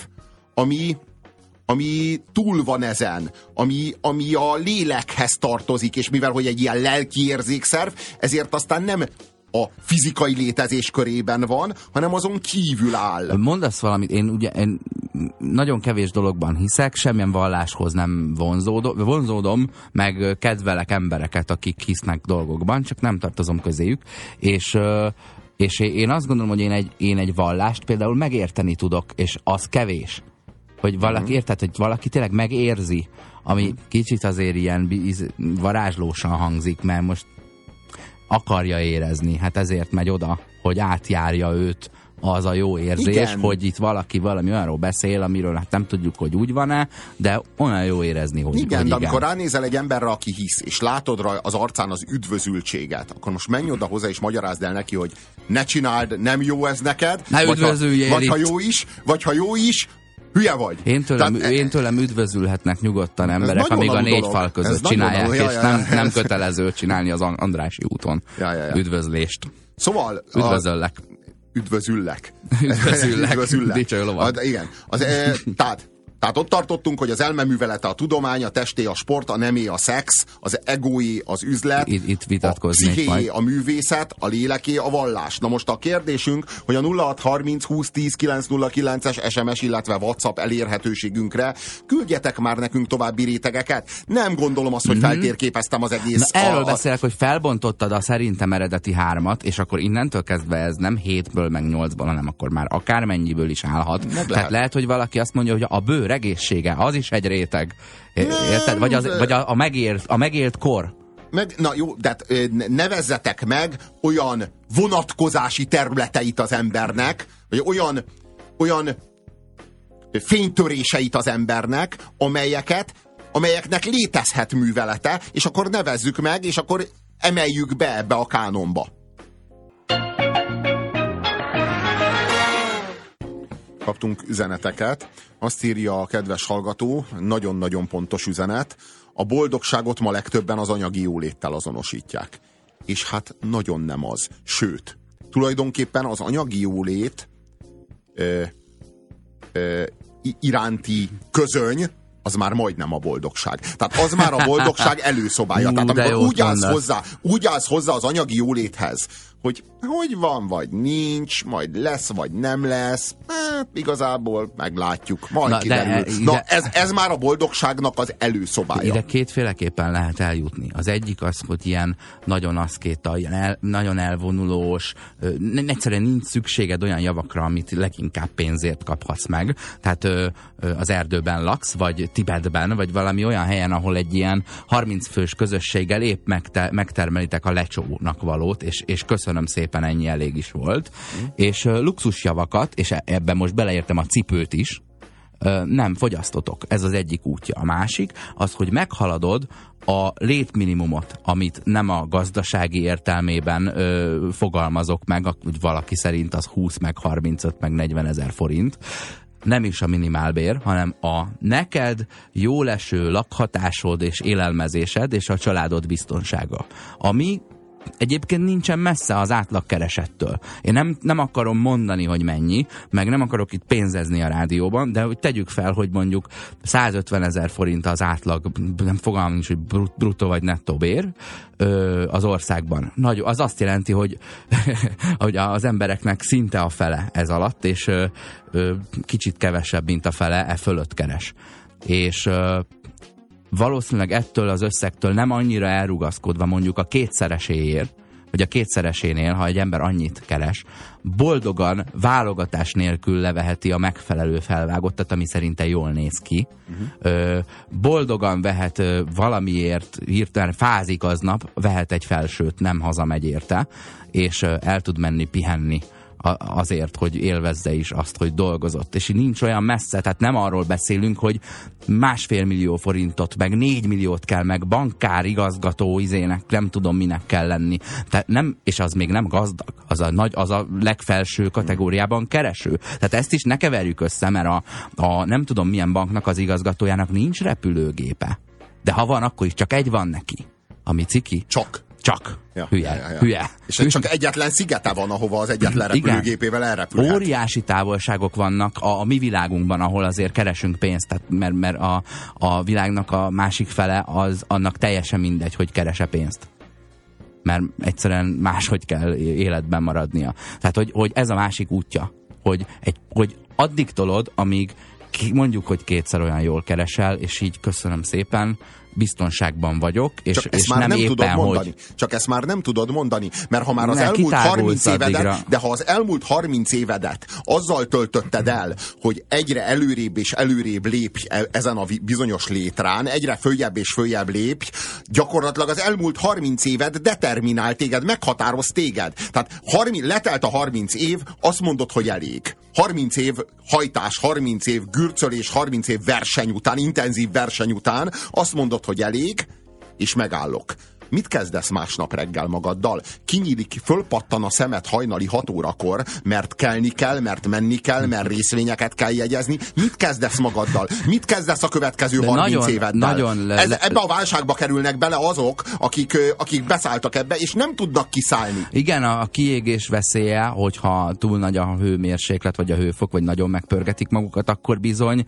ami túl van ezen, ami a lélekhez tartozik, és mivel hogy egy ilyen lelki érzékszerv, ezért aztán nem a fizikai létezés körében van, hanem azon kívül áll. Mondasz valamit, én nagyon kevés dologban hiszek, semmilyen valláshoz nem vonzódom, meg kedvelek embereket, akik hisznek dolgokban, csak nem tartozom közéjük, és én azt gondolom, hogy én egy vallást például megérteni tudok, és az kevés. Hogy valaki, érted, hogy valaki tényleg megérzi, ami kicsit azért ilyen varázslósan hangzik, mert most akarja érezni, hát ezért megy oda, hogy átjárja őt az a jó érzés, igen, hogy itt valaki valami olyanról beszél, amiről hát nem tudjuk, hogy úgy van-e, de olyan jó érezni, hogy igen, hogy de amikor ránézel egy emberre, aki hisz, és látod az arcán az üdvözültséget, akkor most menj oda hozzá, és magyarázd el neki, hogy ne csináld, nem jó ez neked, vagy ha jó is, hülye vagy. Én tőlem üdvözülhetnek nyugodtan emberek, amíg a 4 fal között csinálják, és nem kötelező csinálni az Andrássy úton üdvözlést. Szóval üdvözöllek. Üdvözüllek. Dicső lovat. Igen. Tehát ott tartottunk, hogy az elme művelete a tudomány, a testé a sport, a nemé a szex, az egóé az üzlet, itt a pszichéé a művészet, a léleké a vallás. Na most a kérdésünk, hogy a 0630 20 10 909-es SMS, illetve WhatsApp elérhetőségünkre küldjetek már nekünk további rétegeket. Nem gondolom azt, hogy feltérképeztem az egész. Na, erről beszélek, hogy felbontottad a szerintem eredeti 3-at, és akkor innentől kezdve ez nem 7-ből meg 8-ból, hanem akkor már akármennyiből is állhat. Tehát lehet, hogy valaki azt mondja, hogy a bőr egészsége, az is egy réteg. Érted? Vagy a megélt kor. Na jó, de nevezzetek meg olyan vonatkozási területeit az embernek, vagy olyan fénytöréseit az embernek, amelyeknek létezhet művelete, és akkor nevezzük meg, és akkor emeljük be ebbe a kánonba. Kaptunk üzeneteket. Azt írja a kedves hallgató, nagyon-nagyon pontos üzenet, a boldogságot ma legtöbben az anyagi jóléttel azonosítják. És hát nagyon nem az. Sőt, tulajdonképpen az anyagi jólét iránti közöny, az már majdnem a boldogság. Tehát az már a boldogság előszobája. Tehát amikor úgy állsz hozzá az anyagi jóléthez, hogy van, vagy nincs, majd lesz, vagy nem lesz, hát igazából meglátjuk, majd kiderül. Ez már a boldogságnak az előszobája. Ide kétféleképpen lehet eljutni. Az egyik az, hogy ilyen nagyon aszkéta, nagyon elvonulós, egyszerűen nincs szükséged olyan javakra, amit leginkább pénzért kaphatsz meg. Tehát az erdőben laksz, vagy Tibetben, vagy valami olyan helyen, ahol egy ilyen 30 fős közösséggel épp megtermelitek a lecsónak valót, és köszönöm szépen, ennyi elég is volt. És luxusjavakat, és ebben most beleértem a cipőt is, nem fogyasztotok. Ez az egyik útja. A másik az, hogy meghaladod a létminimumot, amit nem a gazdasági értelmében fogalmazok meg, hogy valaki szerint az 20, meg 35, meg 40 ezer forint. Nem is a minimálbér, hanem a neked jól eső lakhatásod és élelmezésed és a családod biztonsága. Ami egyébként nincsen messze az átlagkeresettől. Én nem akarom mondani, hogy mennyi, meg nem akarok itt pénzezni a rádióban, de hogy tegyük fel, hogy mondjuk 150 000 forint az átlag, nem fogalmam nincs, hogy bruttó vagy nettó bér az országban. Az azt jelenti, hogy, hogy az embereknek szinte a fele ez alatt, és és kicsit kevesebb, mint a fele fölött keres. És valószínűleg ettől az összegtől nem annyira elrugaszkodva mondjuk a kétszereséért, vagy a kétszeresénél, ha egy ember annyit keres, boldogan, válogatás nélkül leveheti a megfelelő felvágottat, ami szerinte jól néz ki. Boldogan vehet valamiért, hirtelen fázik aznap, vehet egy felsőt, nem hazamegy érte, és el tud menni pihenni azért, hogy élvezze is azt, hogy dolgozott. És így nincs olyan messze, tehát nem arról beszélünk, hogy 1,5 millió forintot, meg 4 milliót kell, meg bankár, igazgató izének, nem tudom minek kell lenni. Tehát nem, és az még nem gazdag, az a legfelső kategóriában kereső. Tehát ezt is ne keverjük össze, mert a nem tudom milyen banknak az igazgatójának nincs repülőgépe. De ha van, akkor is csak egy van neki. Ami ciki. Csak. Hülye. És csak egyetlen szigete van, ahova az egyetlen repülőgépével elrepülhet. Óriási távolságok vannak a mi világunkban, ahol azért keresünk pénzt, tehát mert a világnak a másik fele az annak teljesen mindegy, hogy kerese pénzt. Mert egyszerűen máshogy kell életben maradnia. Tehát, hogy ez a másik útja, hogy addig tolod, amíg mondjuk, hogy 2-szer olyan jól keresel, és így köszönöm szépen, biztonságban vagyok, és nem éppen, hogy... Csak ezt már nem tudod mondani, mert ha már az elmúlt 30 évedet, de ha az elmúlt 30 évedet azzal töltötted el, hogy egyre előrébb és előrébb lépj ezen a bizonyos létrán, egyre följebb és följebb lépj, gyakorlatilag az elmúlt 30 éved determinál téged, meghatároz téged. Tehát letelt a 30 év, azt mondod, hogy elég. 30 év hajtás, 30 év gürcölés, 30 év verseny után, intenzív verseny után azt mondod, hogy elég, és megállok. Mit kezdesz másnap reggel magaddal? Kinyílik, fölpattan a szemed hajnali 6 órakor, mert kelni kell, mert menni kell, mert részvényeket kell jegyezni. Mit kezdesz magaddal? Mit kezdesz a következő 30 éveddel? Ebbe a válságba kerülnek bele azok, akik beszálltak ebbe, és nem tudnak kiszállni. Igen, a kiégés veszélye, hogyha túl nagy a hőmérséklet, vagy a hőfok, vagy nagyon megpörgetik magukat, akkor bizony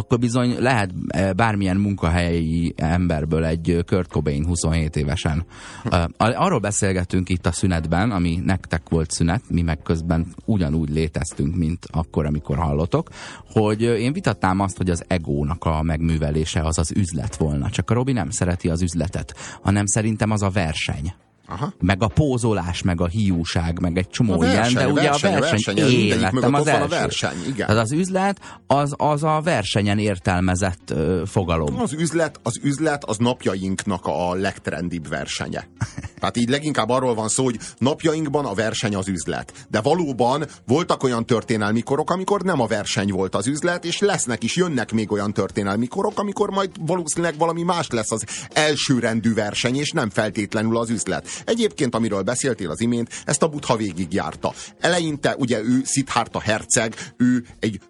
lehet bármilyen munkahelyi emberből egy Kurt Cobain 27 évesen. Arról beszélgetünk itt a szünetben, ami nektek volt szünet, mi meg közben ugyanúgy léteztünk, mint akkor, amikor hallotok, hogy én vitatnám azt, hogy az egónak a megművelése az az üzlet volna. Csak a Robi nem szereti az üzletet, hanem szerintem az a verseny. Aha. Meg a pózolás, meg a hiúság, meg egy csomó ilyen, de ugye a verseny életem az első. Verseny, igen. Tehát az üzlet az a versenyen értelmezett fogalom. Az üzlet az napjainknak a legtrendibb versenye. Tehát így leginkább arról van szó, hogy napjainkban a verseny az üzlet. De valóban voltak olyan történelmi korok, amikor nem a verseny volt az üzlet, és jönnek még olyan történelmi korok, amikor majd valószínűleg valami más lesz az elsőrendű verseny, és nem feltétlenül az üzlet. Egyébként, amiről beszéltél az imént, ezt a Buddha végigjárta. Eleinte ugye ő Szidhárta herceg, ő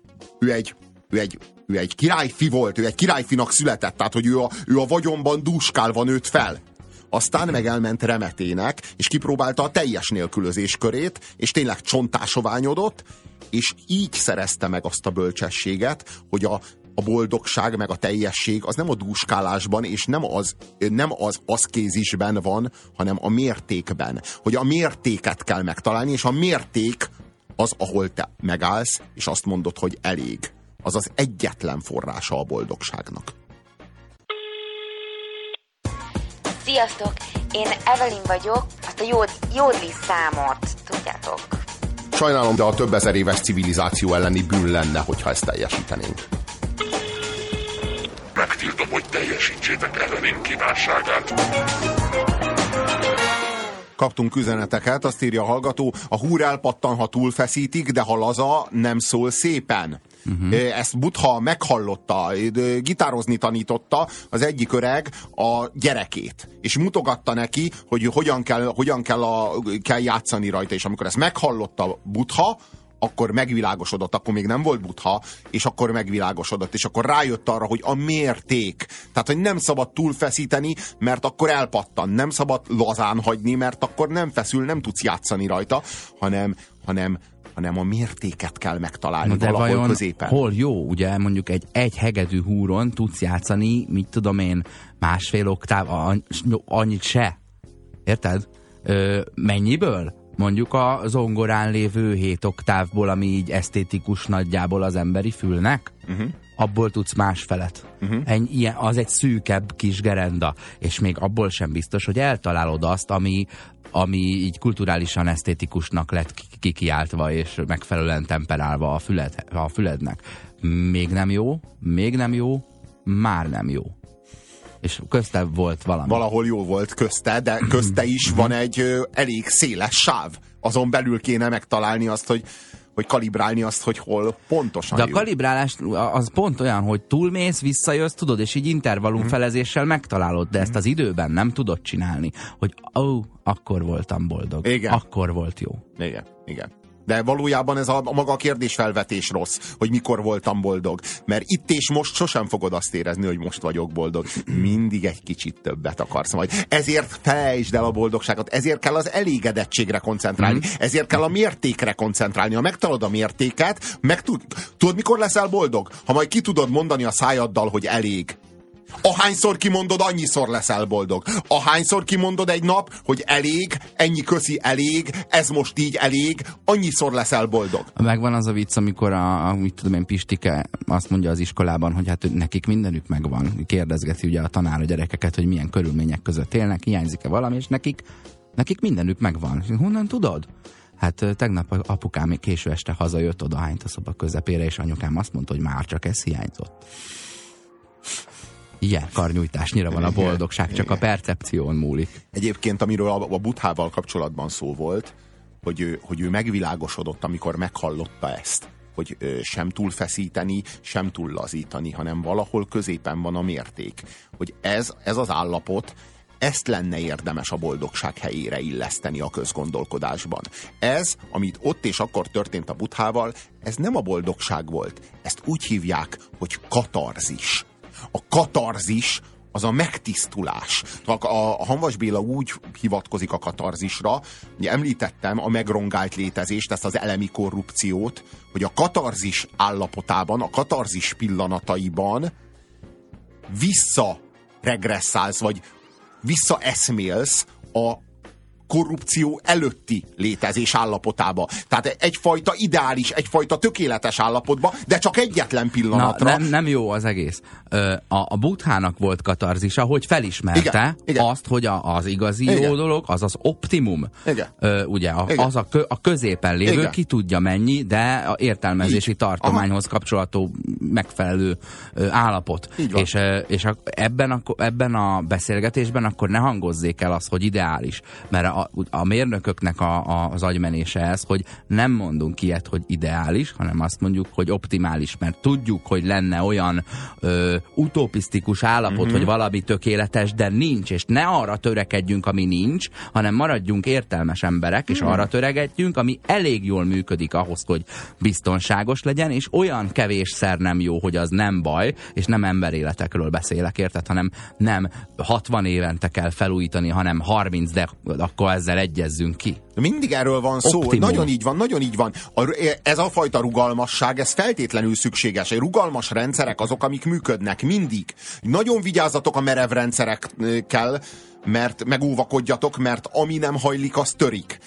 egy királyfi volt, ő egy királyfinak született, tehát hogy ő a vagyonban dúskálva nőtt fel. Aztán meg elment remetének, és kipróbálta a teljes nélkülözés körét, és tényleg csontásoványodott, és így szerezte meg azt a bölcsességet, hogy a boldogság, meg a teljesség az nem a dúskálásban, és nem az aszkézisben van, hanem a mértékben. Hogy a mértéket kell megtalálni, és a mérték az, ahol te megállsz, és azt mondod, hogy elég. Az az egyetlen forrása a boldogságnak. Sziasztok! Én Evelyn vagyok, azt a jódli számot tudjátok. Sajnálom, de a több ezer éves civilizáció elleni bűn lenne, hogyha ezt teljesítenénk. Megtiltom, hogy teljesítsétek Evelyn kívánságát. Kaptunk üzeneteket, azt írja a hallgató, a húr elpattan, ha túlfeszítik, de ha laza, nem szól szépen. Ezt Buddha meghallotta, gitározni tanította az egyik öreg a gyerekét, és mutogatta neki, hogy hogyan kell játszani rajta, és amikor ezt meghallotta Buddha, akkor megvilágosodott, akkor még nem volt Buddha, és akkor megvilágosodott, és akkor rájött arra, hogy a mérték. Tehát, hogy nem szabad túlfeszíteni, mert akkor elpattan. Nem szabad lazán hagyni, mert akkor nem feszül, nem tudsz játszani rajta, hanem a mértéket kell megtalálni valahol középen. Hol jó, ugye mondjuk egy hegedű húron tudsz játszani, mit tudom én, 1,5 oktáv, annyit se. Érted? Mennyiből? mondjuk a zongorán lévő 7 oktávból, ami így esztétikus nagyjából az emberi fülnek, abból tudsz másfelet. Az egy szűkebb kis gerenda, és még abból sem biztos, hogy eltalálod azt, ami így kulturálisan esztétikusnak lett kikiáltva, és megfelelően temperálva a fülednek. Még nem jó, már nem jó. És közte volt valami. Valahol jó volt közte, de közte is van egy elég széles sáv. Azon belül kéne megtalálni azt, hogy kalibrálni azt, hogy hol pontosan. De a kalibrálás az pont olyan, hogy túlmész, visszajössz, tudod, és így intervallumfelezéssel megtalálod, de ezt az időben nem tudod csinálni, hogy akkor voltam boldog. Igen. Akkor volt jó. Igen. De valójában ez a maga a kérdésfelvetés rossz, hogy mikor voltam boldog. Mert itt és most sosem fogod azt érezni, hogy most vagyok boldog. Mindig egy kicsit többet akarsz majd. Ezért felejtsd el a boldogságot, ezért kell az elégedettségre koncentrálni, ezért kell a mértékre koncentrálni. Ha megtalod a mértéket, tudod, mikor leszel boldog? Ha majd ki tudod mondani a szájaddal, hogy elég. Ahányszor kimondod, annyiszor leszel boldog. Ahányszor kimondod egy nap, hogy elég, ennyi köszi elég, ez most így elég, annyiszor leszel boldog. Megvan az a vicc, amikor mit tudom én, Pistike azt mondja az iskolában, hogy hát nekik mindenük megvan. Kérdezgeti ugye a tanár a gyerekeket, hogy milyen körülmények között élnek, hiányzik-e valami, és nekik mindenük megvan. Honnan tudod? Hát tegnap apukám késő este hazajött, odahányt a szoba közepére, és anyukám azt mondta, hogy már csak ez hiányzott. Ilyen karnyújtásnyira van a boldogság, csak a percepción múlik. Egyébként, amiről a Buddhával kapcsolatban szó volt, hogy ő megvilágosodott, amikor meghallotta ezt, hogy sem túl feszíteni, sem túl lazítani, hanem valahol középen van a mérték. Hogy ez az állapot, ezt lenne érdemes a boldogság helyére illeszteni a közgondolkodásban. Ez, amit ott és akkor történt a Buddhával, ez nem a boldogság volt. Ezt úgy hívják, hogy katarzis. A katarzis az a megtisztulás. A Hamvas Béla úgy hivatkozik a katarzisra, ugye említettem a megrongált létezést, ezt az elemi korrupciót, hogy a katarzis állapotában, a katarzis pillanataiban visszaregresszálsz, vagy visszaeszmélsz a korrupció előtti létezés állapotába. Tehát egyfajta ideális, egyfajta tökéletes állapotba, de csak egyetlen pillanatra. Nem jó az egész. A Buddhának volt katarzisa, hogy felismerte azt, hogy az igazi jó dolog, az az optimum. Ugye, az a középen lévő, ki tudja mennyi, de a értelmezési tartományhoz kapcsolatú megfelelő állapot. És ebben a beszélgetésben akkor ne hangozzék el az, hogy ideális. Mert a mérnököknek az agymenése ez, hogy nem mondunk ilyet, hogy ideális, hanem azt mondjuk, hogy optimális, mert tudjuk, hogy lenne olyan utopisztikus állapot, hogy valami tökéletes, de nincs, és ne arra törekedjünk, ami nincs, hanem maradjunk értelmes emberek, és arra törekedjünk, ami elég jól működik ahhoz, hogy biztonságos legyen, és olyan kevésszer nem jó, hogy az nem baj, és nem emberéletekről beszélek, érted, hanem nem 60 évente kell felújítani, hanem 30, de akkor ezzel egyezzünk ki. Mindig erről van szó. Optimum. Nagyon így van. Ez a fajta rugalmasság, ez feltétlenül szükséges. Rugalmas rendszerek azok, amik működnek mindig. Nagyon vigyázzatok a merev rendszerekkel, mert megóvakodjatok, mert ami nem hajlik, az törik.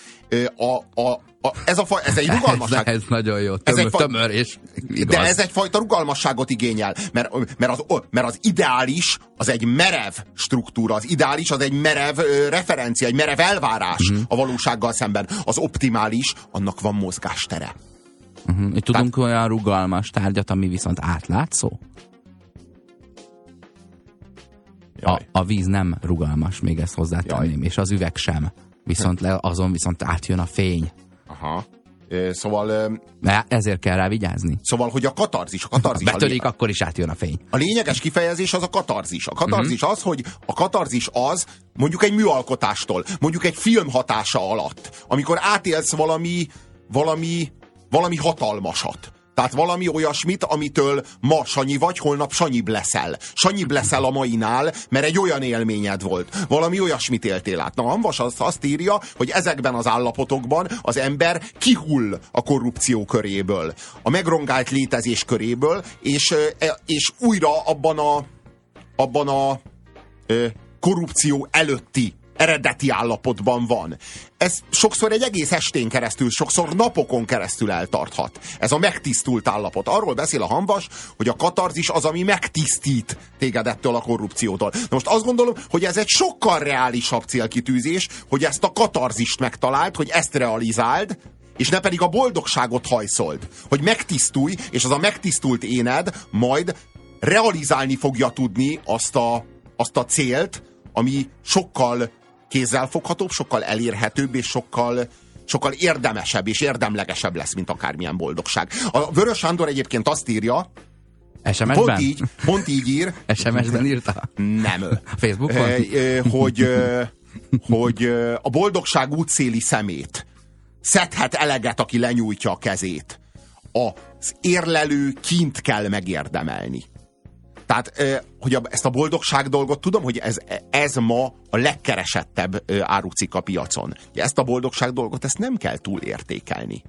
Ez egy rugalmasság. Ez nagyon jó, tömör és igaz. De ez egyfajta rugalmasságot igényel, mert az ideális az egy merev struktúra, az ideális az egy merev referencia, egy merev elvárás a valósággal szemben. Az optimális, annak van mozgástere. Tudunk olyan rugalmas tárgyat, ami viszont átlátszó? A víz nem rugalmas, még ezt hozzátenném, és az üveg sem. Azon viszont átjön a fény. Aha. Szóval... Ezért kell rá vigyázni. Szóval, hogy a katarzis... Betörik, akkor is átjön a fény. A lényeges kifejezés az a katarzis. A katarzis az, hogy a katarzis az mondjuk egy műalkotástól, mondjuk egy film hatása alatt, amikor átélsz valami hatalmasat. Tehát valami olyasmit, amitől ma Sanyi vagy, holnap Sanyibb leszel. Sanyibb leszel a mainál, mert egy olyan élményed volt. Valami olyasmit éltél át. Na, Hamvas azt írja, hogy ezekben az állapotokban az ember kihull a korrupció köréből, a megrongált létezés köréből, és újra abban a korrupció előtti eredeti állapotban van. Ez sokszor egy egész estén keresztül, sokszor napokon keresztül eltarthat. Ez a megtisztult állapot. Arról beszél a Hamvas, hogy a katarzis az, ami megtisztít téged ettől a korrupciótól. Na most azt gondolom, hogy ez egy sokkal reálisabb célkitűzés, hogy ezt a katarzist megtaláld, hogy ezt realizáld, és ne pedig a boldogságot hajszold. Hogy megtisztulj, és az a megtisztult éned majd realizálni fogja tudni azt a célt, ami sokkal kézzelfoghatóbb, sokkal elérhetőbb, és sokkal érdemesebb és érdemlegesebb lesz, mint akármilyen boldogság. A Vörös Sándor egyébként azt írja, SMS-ben? Pont így ír. SMS-ben írta? Nem. Facebookon? Hogy a boldogság útszéli szemét szedhet eleget, aki lenyújtja a kezét. Az érlelő kint kell megérdemelni. Tehát, hogy ezt a boldogság dolgot tudom, hogy ez ma a legkeresettebb árucikk a piacon. Ezt a boldogság dolgot, ezt nem kell túlértékelni.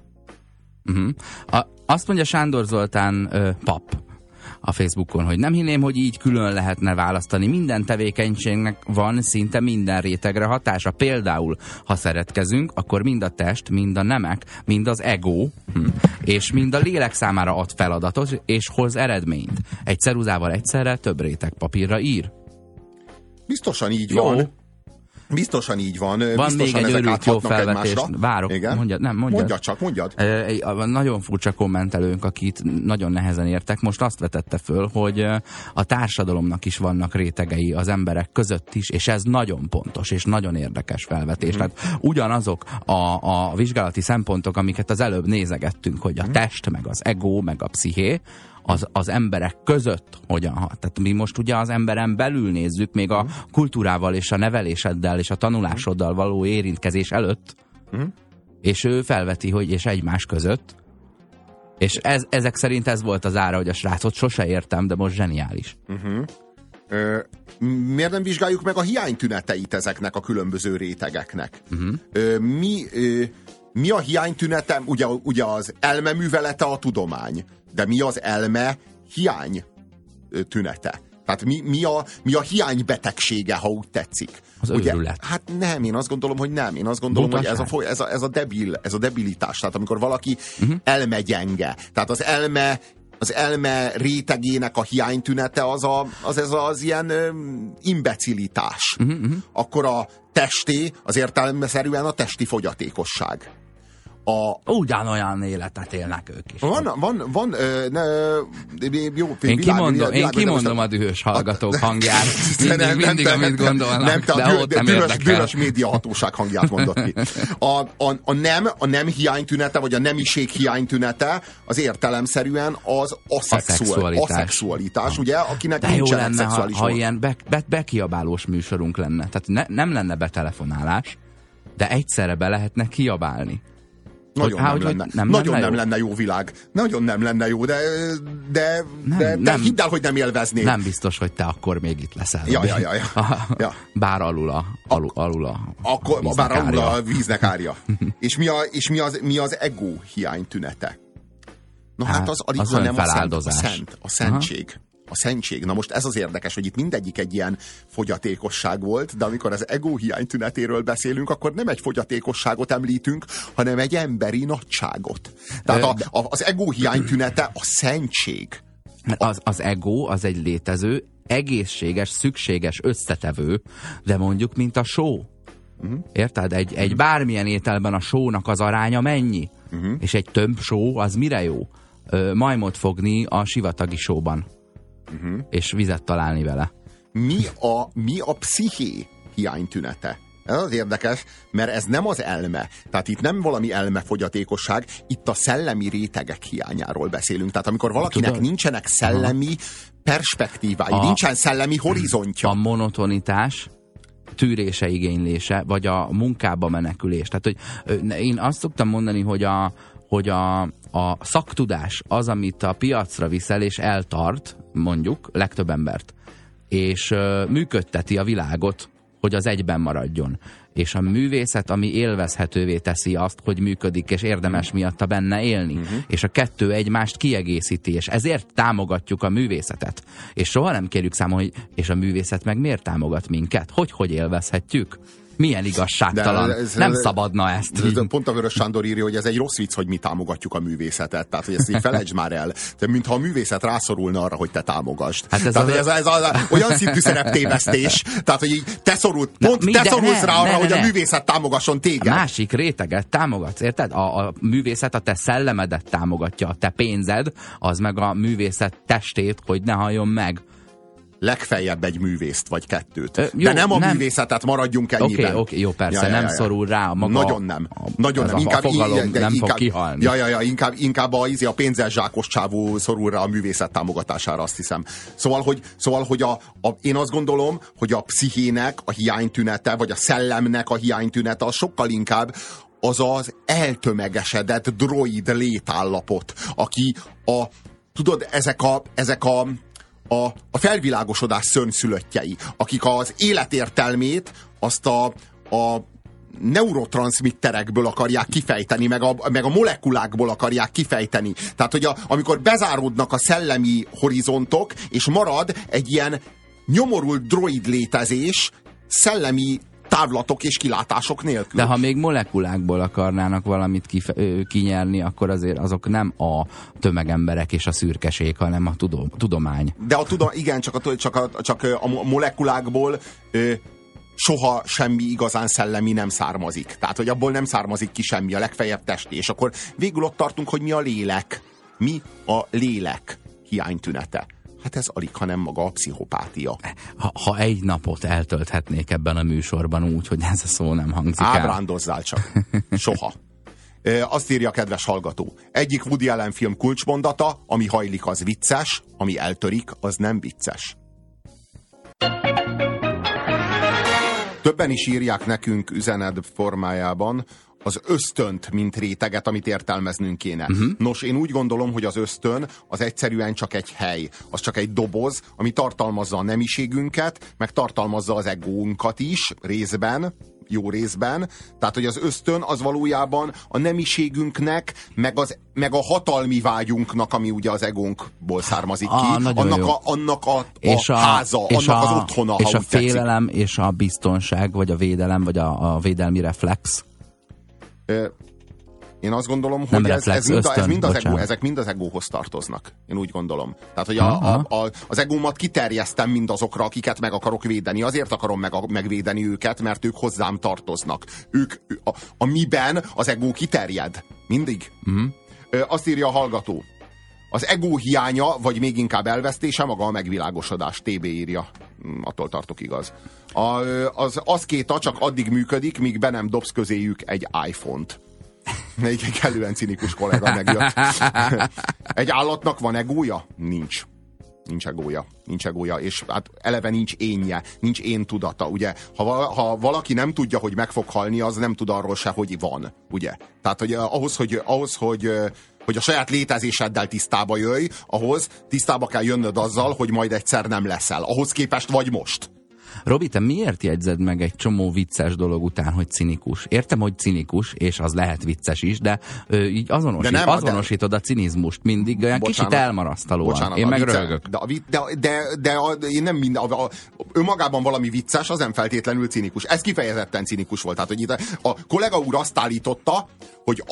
Azt mondja Sándor Zoltán pap a Facebookon, hogy nem hinném, hogy így külön lehetne választani. Minden tevékenységnek van szinte minden rétegre hatása. Például, ha szeretkezünk, akkor mind a test, mind a nemek, mind az ego, és mind a lélek számára ad feladatot, és hoz eredményt. Egy ceruzával egyszerre több réteg papírra ír. Biztosan így van. Biztosan így van. Van még egy örült jó felvetés. Várok. Igen? Mondjad. Nagyon furcsa kommentelőnk, akit nagyon nehezen értek, most azt vetette föl, hogy a társadalomnak is vannak rétegei az emberek között is, és ez nagyon pontos, és nagyon érdekes felvetés. Tehát ugyanazok a vizsgálati szempontok, amiket az előbb nézegettünk, hogy a test, meg az ego, meg a psziché, az emberek között hogyan hat. Tehát mi most ugye az emberen belül nézzük, még a kultúrával és a neveléseddel és a tanulásoddal való érintkezés előtt, és ő felveti, hogy és egymás között, és ezek szerint ez volt az ára, hogy a srácot sose értem, de most zseniális. Miért nem vizsgáljuk meg a hiánytüneteit ezeknek a különböző rétegeknek? Mi a hiánytünete? Ugye az elme művelete a tudomány, de mi az elme hiány tünete? Tehát mi a hiánybetegsége, ha úgy tetszik? Az őrület. Hát nem, én azt gondolom, hogy nem. Én azt gondolom, Butaság. Hogy ez a debilitás. Tehát amikor valaki elmegyenge. Tehát az elme rétegének a hiánytünete az ilyen imbecilitás. Akkor a testé az értelmeszerűen a testi fogyatékosság. Ugyanolyan életet élnek ők is. Én kimondom a dühös hallgatók hangját. Mindig, amit gondolnak, de ott nem érdekel. Dühös médiahatóság hangját mondott ki. A nem hiánytünete, vagy a nemiség hiánytünete az értelemszerűen az aszexualitás, ugye, akinek de nincsenek lenne, szexuális ha ilyen bekiabálós műsorunk lenne. Tehát nem lenne betelefonálás, de egyszerre be lehetne kiabálni. Nagyon nem lenne jó világ. Nagyon nem lenne jó, de hidd el, hogy nem élveznék. Nem biztos, hogy te akkor még itt leszel. Ja. Bár alul a víznek árja. És mi az ego hiánytünete? Hát az alig, ha nem a szentség. A szentség. Na most ez az érdekes, hogy itt mindegyik egy ilyen fogyatékosság volt, de amikor az ego hiánytünetéről beszélünk, akkor nem egy fogyatékosságot említünk, hanem egy emberi nagyságot. Tehát az ego hiánytünete a szentség. Az ego az egy létező, egészséges, szükséges összetevő, de mondjuk, mint a só. Érted? Egy bármilyen ételben a sónak az aránya mennyi? És egy több só az mire jó? Majmot fogni a sivatagi sóban. És vizet találni vele. Mi a psziché hiánytünete? Ez az érdekes, mert ez nem az elme. Tehát itt nem valami elmefogyatékosság, itt a szellemi rétegek hiányáról beszélünk. Tehát amikor valakinek nincsenek szellemi perspektívái, nincsen szellemi horizontja. A monotonitás tűrése, igénylése, vagy a munkába menekülés. Tehát, hogy én azt szoktam mondani, hogy a szaktudás az, amit a piacra viszel és eltart, mondjuk, legtöbb embert, és működteti a világot, hogy az egyben maradjon. És a művészet, ami élvezhetővé teszi azt, hogy működik, és érdemes miatta benne élni. És a kettő egymást kiegészíti, és ezért támogatjuk a művészetet. És soha nem kérjük számon, hogy és a művészet meg miért támogat minket? Hogy élvezhetjük? Milyen igazságtalan. Nem szabadna ezt. Pont a Vörös Sándor írja, hogy ez egy rossz vicc, hogy mi támogatjuk a művészetet. Tehát, hogy ezt így felejtsd már el. De mintha a művészet rászorulna arra, hogy te támogasd. Hát ez olyan szintű szereptévesztés. Tehát, hogy így te szorulsz rá arra, hogy a művészet támogasson téged. A másik réteget támogatsz, érted? A művészet a te szellemedet támogatja, a te pénzed, az meg a művészet testét, hogy ne halljon meg. Legfeljebb egy művészt, vagy kettőt. Jó, de nem a művészetet, maradjunk ennyiben. Oké, jó, persze, nem szorul rá a maga... Nagyon nem. Nagyon nem. Inkább, a fogalom nem fog kihalni. Inkább a pénzes zsákos csávó szorul rá a művészet támogatására, azt hiszem. Szóval hogy én azt gondolom, hogy a pszichének a hiánytünete, vagy a szellemnek a hiánytünete, az sokkal inkább az eltömegesedett droid létállapot, aki tudod, ezek a felvilágosodás szörnyszülöttjei, akik az életértelmét azt a neurotranszmitterekből akarják kifejteni, meg a molekulákból akarják kifejteni. Tehát, hogy amikor bezáródnak a szellemi horizontok, és marad egy ilyen nyomorult droid létezés szellemi távlatok és kilátások nélkül. De ha még molekulákból akarnának valamit kinyerni, akkor azért azok nem a tömegemberek és a szürkeség, hanem a tudomány. De igen, csak a molekulákból soha semmi igazán szellemi nem származik. Tehát, hogy abból nem származik ki semmi, a legfeljebb testi. És akkor végül ott tartunk, hogy mi a lélek. Mi a lélek hiánytünete. Hát ez alig, hanem maga a pszichopátia. Ha egy napot eltölthetnék ebben a műsorban úgy, hogy ez a szó nem hangzik el. Ábrándozzál csak. Soha. Azt írja a kedves hallgató. Egyik Woody Allen film kulcsmondata, ami hajlik, az vicces, ami eltörik, az nem vicces. Többen is írják nekünk üzenet formájában az ösztönt, mint réteget, amit értelmeznünk kéne. Nos, én úgy gondolom, hogy az ösztön az egyszerűen csak egy hely. Az csak egy doboz, ami tartalmazza a nemiségünket, meg tartalmazza az egónkat is, részben, jó részben. Tehát, hogy az ösztön az valójában a nemiségünknek, meg a hatalmi vágyunknak, ami ugye az egónkból származik ki, annak a háza, annak az otthona, és a félelem, és a biztonság, vagy a védelem, vagy a védelmi reflex. Én azt gondolom, hogy ezek mind az egóhoz tartoznak. Én úgy gondolom. Tehát, hogy az egómat kiterjesztem mindazokra, akiket meg akarok védeni. Azért akarom megvédeni őket, mert ők hozzám tartoznak. A miben az egó kiterjed. Mindig. Azt írja a hallgató. Az egó hiánya, vagy még inkább elvesztése maga a megvilágosodás. TB írja. Attól tartok, igaz. Az aszkéta csak addig működik, míg be nem dobsz közéjük egy iPhone-t. Egy kellően cinikus kollega megjött. Egy állatnak van egója? Nincs. Nincs egója, és hát eleve nincs énje, nincs én tudata, ugye? Ha valaki nem tudja, hogy meg fog halni, az nem tud arról se, hogy van, ugye? Tehát, hogy ahhoz, hogy a saját létezéseddel tisztába jöjj, ahhoz tisztába kell jönnöd azzal, hogy majd egyszer nem leszel. Ahhoz képest vagy most. Robi, te miért jegyzed meg egy csomó vicces dolog után, hogy cinikus? Értem, hogy cinikus, és az lehet vicces is, de így azonosítod a cinizmust mindig, olyan kicsit elmarasztalóan. Bocsánat, én meg röhögök. De én nem önmagában valami vicces, az nem feltétlenül cinikus. Ez kifejezetten cinikus volt. Tehát, hogy itt a kollega úr azt állította, hogy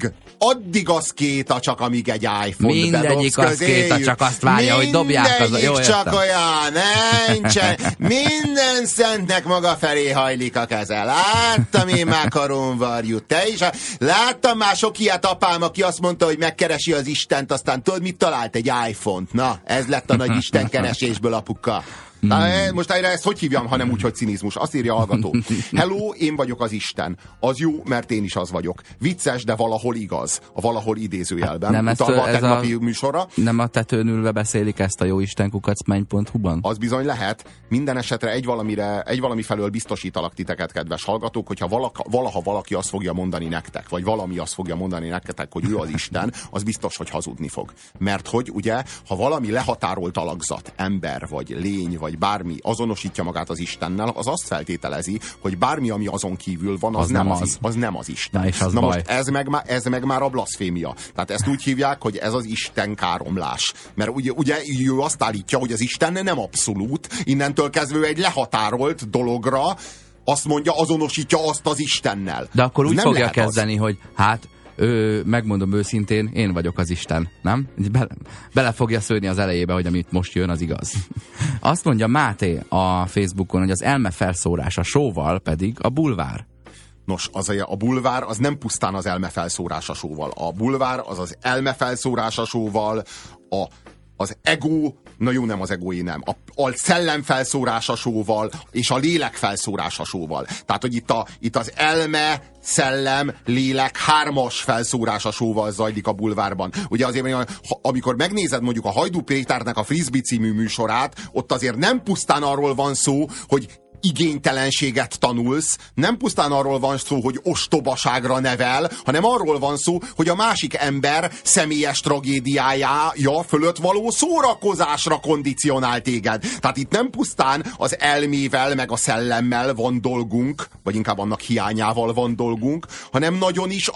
addig az kéta csak, amíg egy iPhone-t mindegyik az kéta, csak azt várja, hogy dobják az. Jó, csak olyan, nincsen. Minden szentnek maga felé hajlik a keze. Láttam én már karonvarjú. Te is. Láttam már sok ilyet apám, aki azt mondta, hogy megkeresi az Istent, aztán tudod, mit talált? Egy iPhone-t. Na, ez lett a nagy Isten keresésből, apuka. Most erre ezt hogy hívjam, hanem úgy, hogy cinizmus. Azt írja a hallgató. Hello, én vagyok az Isten. Az jó, mert én is az vagyok. Vicces, de valahol igaz. A valahol idézőjelben. Nem utalva a tegnapi műsorra. Nem a tetőn ülve beszélik ezt a jóistenkukacmenny.hu-ban? Az bizony lehet. Minden esetre egy valami felől biztosítalak titeket, kedves hallgatók, hogyha valaha valaki azt fogja mondani nektek, vagy valami azt fogja mondani nektek, hogy ő az Isten, az biztos, hogy hazudni fog. Mert hogy ugye, ha valami lehatárolt alakzat, ember, vagy lény, vagy bármi azonosítja magát az Istennel, az azt feltételezi, hogy bármi, ami azon kívül van, az nem az Isten. Na most ez meg már a blaszfémia. Tehát ezt úgy hívják, hogy ez az Isten káromlás. Mert ugye ő azt állítja, hogy az Isten nem abszolút, innentől kezdve egy lehatárolt dologra azt mondja, azonosítja azt az Istennel. De akkor Ez úgy nem fogja lehet kezdeni, hogy hát megmondom őszintén, én vagyok az Isten, nem? Bele fogja szőni az elejébe, hogy amit most jön, az igaz. Azt mondja Máté a Facebookon, hogy az elme felszórás a sóval pedig a bulvár. Nos, a bulvár az nem pusztán az elme felszórása sóval. A bulvár az az elme felszórása sóval, az ego, na jó, nem az egói, nem. A szellem felszórása sóval, és a lélek felszórása sóval. Tehát, hogy itt az elme, szellem, lélek hármas felszórása sóval zajlik a bulvárban. Ugye azért, amikor megnézed mondjuk a Hajdú Péternek a Frisbee című műsorát, ott azért nem pusztán arról van szó, hogy igénytelenséget tanulsz, nem pusztán arról van szó, hogy ostobaságra nevel, hanem arról van szó, hogy a másik ember személyes tragédiája fölött való szórakozásra kondicionál téged. Tehát itt nem pusztán az elmével meg a szellemmel van dolgunk, vagy inkább annak hiányával van dolgunk, hanem nagyon is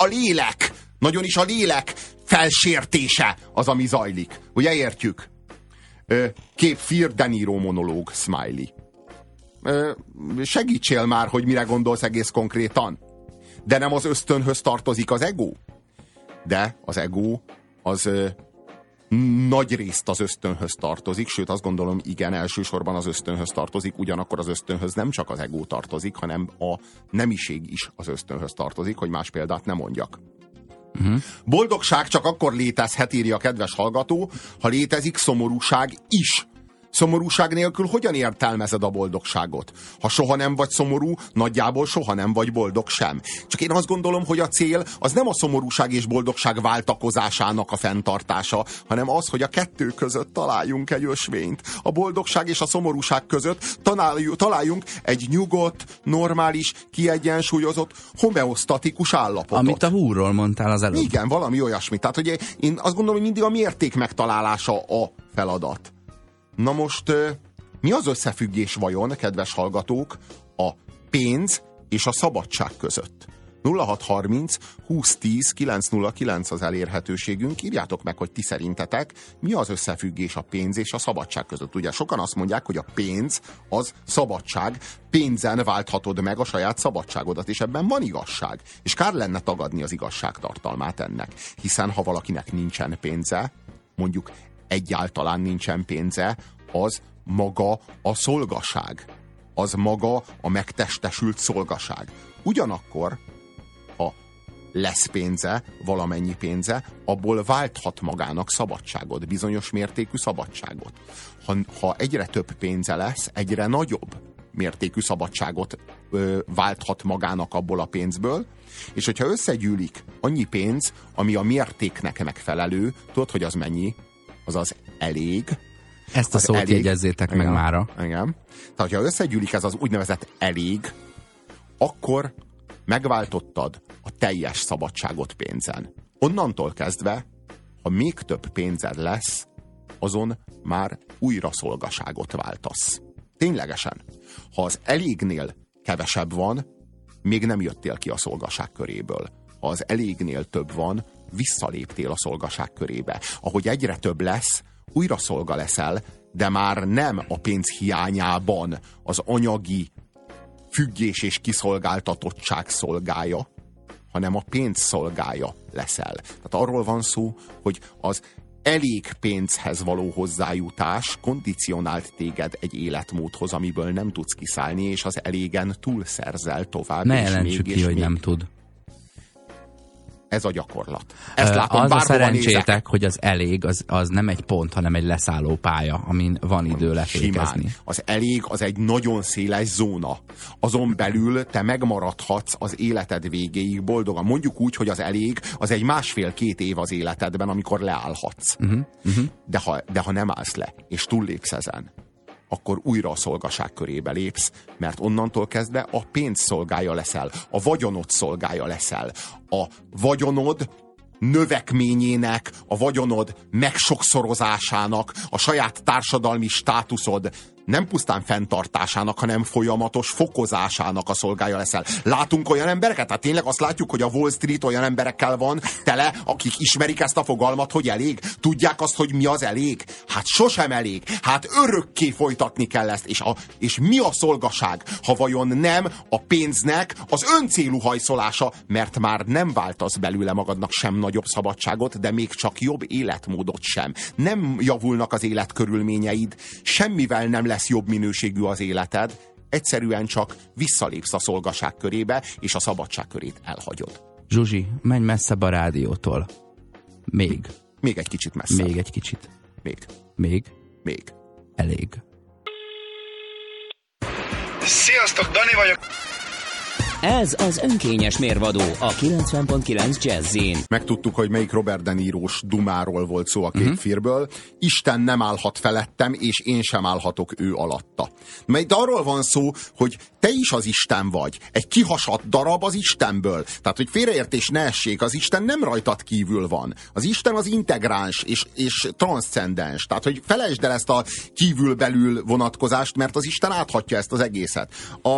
a lélek felsértése az, ami zajlik. Ugye értjük? Kép Fear De Niro monológ, Smiley. Segítsél már, hogy mire gondolsz egész konkrétan. De nem az ösztönhöz tartozik az ego? De az ego az nagy részt az ösztönhöz tartozik, sőt azt gondolom, igen, elsősorban az ösztönhöz tartozik, ugyanakkor az ösztönhöz nem csak az ego tartozik, hanem a nemiség is az ösztönhöz tartozik, hogy más példát nem mondjak. Boldogság csak akkor létezhet, írja a kedves hallgató, ha létezik szomorúság is. Szomorúság nélkül hogyan értelmezed a boldogságot? Ha soha nem vagy szomorú, nagyjából soha nem vagy boldog sem. Csak én azt gondolom, hogy a cél az nem a szomorúság és boldogság váltakozásának a fenntartása, hanem az, hogy a kettő között találjunk egy ösvényt. A boldogság és a szomorúság között találjunk egy nyugodt, normális, kiegyensúlyozott, homeosztatikus állapotot. Amit a húrról mondtál az előbb. Igen, valami olyasmi. Tehát, hogy én azt gondolom, hogy mindig a mérték megtalálása a feladat. Na most, mi az összefüggés vajon, kedves hallgatók, a pénz és a szabadság között? 0630 2010 909 az elérhetőségünk. Írjátok meg, hogy ti szerintetek mi az összefüggés a pénz és a szabadság között. Ugye sokan azt mondják, hogy a pénz az szabadság, pénzen válthatod meg a saját szabadságodat, és ebben van igazság. És kár lenne tagadni az igazság tartalmát ennek. Hiszen ha valakinek nincsen pénze, mondjuk egyáltalán nincsen pénze, az maga a szolgaság. Az maga a megtestesült szolgaság. Ugyanakkor, ha lesz pénze, valamennyi pénze, abból válthat magának szabadságot, bizonyos mértékű szabadságot. Ha egyre több pénze lesz, egyre nagyobb mértékű szabadságot válthat magának abból a pénzből, és hogyha összegyűlik annyi pénz, ami a mértéknek megfelelő, tudod, hogy az mennyi? Az elég. Ezt a szót elég, jegyezzétek meg mára. Igen. Tehát, ha összegyűlik ez az úgynevezett elég, akkor megváltottad a teljes szabadságot pénzen. Onnantól kezdve, ha még több pénzed lesz, azon már újra szolgaságot váltasz. Ténylegesen. Ha az elégnél kevesebb van, még nem jöttél ki a szolgaság köréből. Ha az elégnél több van, visszaléptél a szolgaság körébe. Ahogy egyre több lesz, újra szolga leszel, de már nem a pénz hiányában az anyagi függés és kiszolgáltatottság szolgája, hanem a pénz szolgája leszel. Tehát arról van szó, hogy az elég pénzhez való hozzájutás kondicionált téged egy életmódhoz, amiből nem tudsz kiszállni, és az elégen túlszerzel tovább. Ne jelentsük ki, hogy nem tud. Ez a gyakorlat. Ezt látom, az a szerencsétek, nézek. hogy az elég, az nem egy pont, hanem egy leszálló pálya, amin van idő lefékezni. Simán. Az elég az egy nagyon széles zóna. Azon belül te megmaradhatsz az életed végéig boldogan. Mondjuk úgy, hogy az elég az egy 1,5-2 év az életedben, amikor leállhatsz. De ha nem állsz le, és túllépsz ezen, akkor újra a szolgaság körébe lépsz, mert onnantól kezdve a pénz szolgája leszel, a vagyonod szolgája leszel. A vagyonod növekményének, a vagyonod megsokszorozásának, a saját társadalmi státuszod nem pusztán fenntartásának, hanem folyamatos fokozásának a szolgája leszel. Látunk olyan embereket? Hát tényleg azt látjuk, hogy a Wall Street olyan emberekkel van tele, akik ismerik ezt a fogalmat, hogy elég? Tudják azt, hogy mi az elég? Hát sosem elég. Hát örökké folytatni kell ezt. És mi a szolgaság, ha vajon nem a pénznek az öncélú hajszolása, mert már nem váltasz belőle magadnak sem nagyobb szabadságot, de még csak jobb életmódot sem. Nem javulnak az életkörülményeid, semmivel nem lesz jobb minőségű az életed, egyszerűen csak visszalépsz a szolgaság körébe, és a szabadság körét elhagyod. Zsuzsi, menj messzebb a rádiótól. Még. Még egy kicsit messze. Még egy kicsit. Még. Elég. Sziasztok, Dani vagyok! Ez az önkényes mérvadó a 90.9 Jazzin. Megtudtuk, hogy melyik Robert De Niro-s dumáról volt szó a Cape Fearből. Isten nem állhat felettem, és én sem állhatok ő alatta. Mert arról van szó, hogy te is az Isten vagy. Egy kihasadt darab az Istenből. Tehát, hogy félreértés ne essék, az Isten nem rajtad kívül van. Az Isten az integráns és transzcendens. Tehát, hogy felejtsd el ezt a kívül-belül vonatkozást, mert az Isten áthatja ezt az egészet.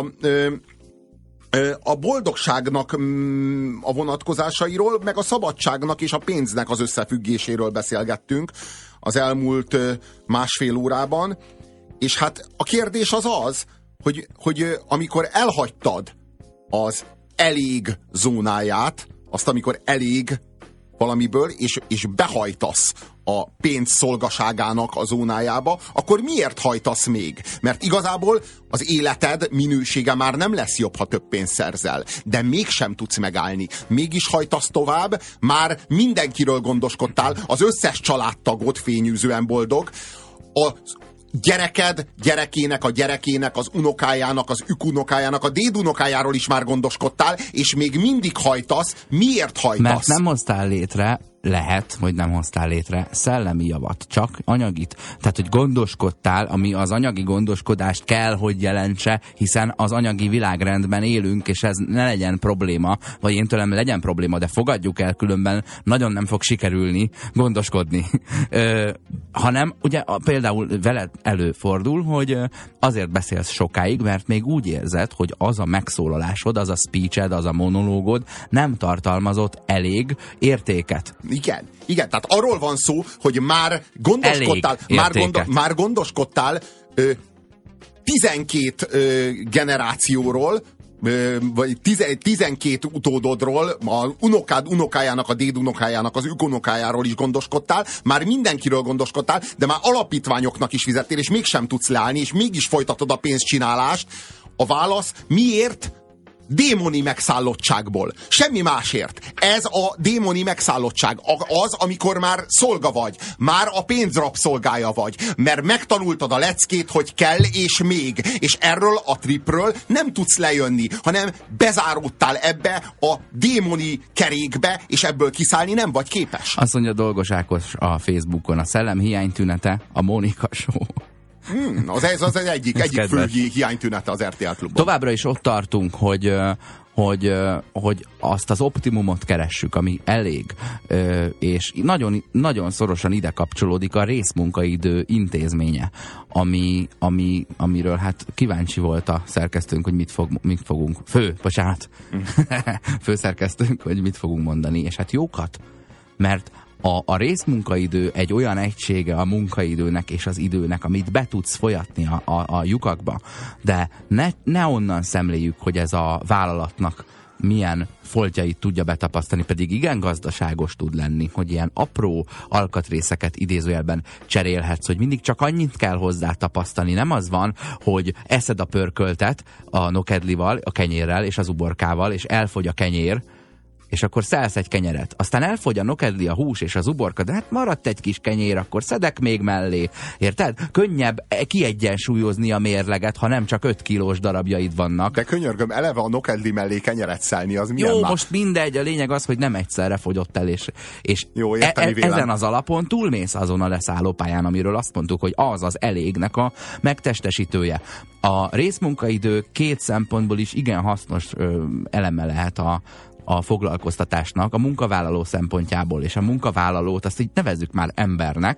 A boldogságnak a vonatkozásairól, meg a szabadságnak és a pénznek az összefüggéséről beszélgettünk az elmúlt másfél órában, és hát a kérdés az, hogy amikor elhagytad az elég zónáját, azt amikor elég valamiből, és behajtasz a pénz szolgaságának a zónájába, akkor miért hajtasz még? Mert igazából az életed minősége már nem lesz jobb, ha több pénzt szerzel. De mégsem tudsz megállni. Mégis hajtasz tovább, már mindenkiről gondoskodtál, az összes családtagod fényűzően boldog, a gyereked, gyerekének, a gyerekének, az unokájának, az ükunokájának, a dédunokájáról is már gondoskodtál, és még mindig hajtasz. Miért hajtasz? Mert nem hoztál létre, lehet, hogy nem hoztál létre szellemi javat, csak anyagit. Tehát, hogy gondoskodtál, ami az anyagi gondoskodást kell, hogy jelentse, hiszen az anyagi világrendben élünk, és ez ne legyen probléma, vagy én tőlem legyen probléma, de fogadjuk el, különben nagyon nem fog sikerülni gondoskodni. Hanem, ugye például veled előfordul, hogy azért beszélsz sokáig, mert még úgy érzed, hogy az a megszólalásod, az a speeched, az a monológod nem tartalmazott elég értéket. Igen, tehát arról van szó, hogy már gondoskodtál 12 generációról, vagy 12 utódodról, a unokád unokájának, a dédunokájának, az ükunokájáról is gondoskodtál, már mindenkiről gondoskodtál, de már alapítványoknak is fizettél, és mégsem tudsz leállni, és mégis folytatod a pénzcsinálást. A válasz, miért? Démoni megszállottságból. Semmi másért. Ez a démoni megszállottság. Az, amikor már szolga vagy. Már a pénzrab szolgája vagy. Mert megtanultad a leckét, hogy kell és még. És erről a tripről nem tudsz lejönni, hanem bezáródtál ebbe a démoni kerékbe, és ebből kiszállni nem vagy képes. Azt mondja Dolgos Ákos a Facebookon, a szellem hiánytűnete a Mónika Show. Az egyik fő hiánytűnete az RTL Klubban. Továbbra is ott tartunk, hogy azt az optimumot keressük, ami elég, és nagyon, nagyon szorosan ide kapcsolódik a részmunkaidő intézménye, amiről hát kíváncsi volt a szerkesztőnk, hogy mit fogunk, főszerkesztőnk, hogy mit fogunk mondani, és hát jókat, mert a részmunkaidő egy olyan egysége a munkaidőnek és az időnek, amit be tudsz folyatni a lyukakba, de ne onnan szemléljük, hogy ez a vállalatnak milyen foltjait tudja betapasztani, pedig igen gazdaságos tud lenni, hogy ilyen apró alkatrészeket idézőjelben cserélhetsz, hogy mindig csak annyit kell hozzá tapasztani. Nem az van, hogy eszed a pörköltet a nokedlival, a kenyérrel és az uborkával, és elfogy a kenyér, és akkor szelsz egy kenyeret. Aztán elfogy a nokedli, a hús és az uborka, de hát maradt egy kis kenyér, akkor szedek még mellé. Érted? Könnyebb kiegyensúlyozni a mérleget, ha nem csak 5 kilós darabjaid vannak. De könyörgöm, eleve a nokedli mellé kenyeret szelni, az milyen jó, már? Most mindegy, a lényeg az, hogy nem egyszerre fogyott el, és jó, ezen az alapon túlmész azon a leszállópályán, amiről azt mondtuk, hogy az elégnek a megtestesítője. A részmunkaidő két szempontból is igen hasznos eleme lehet a foglalkoztatásnak, a munkavállaló szempontjából, és a munkavállalót azt így nevezzük már embernek,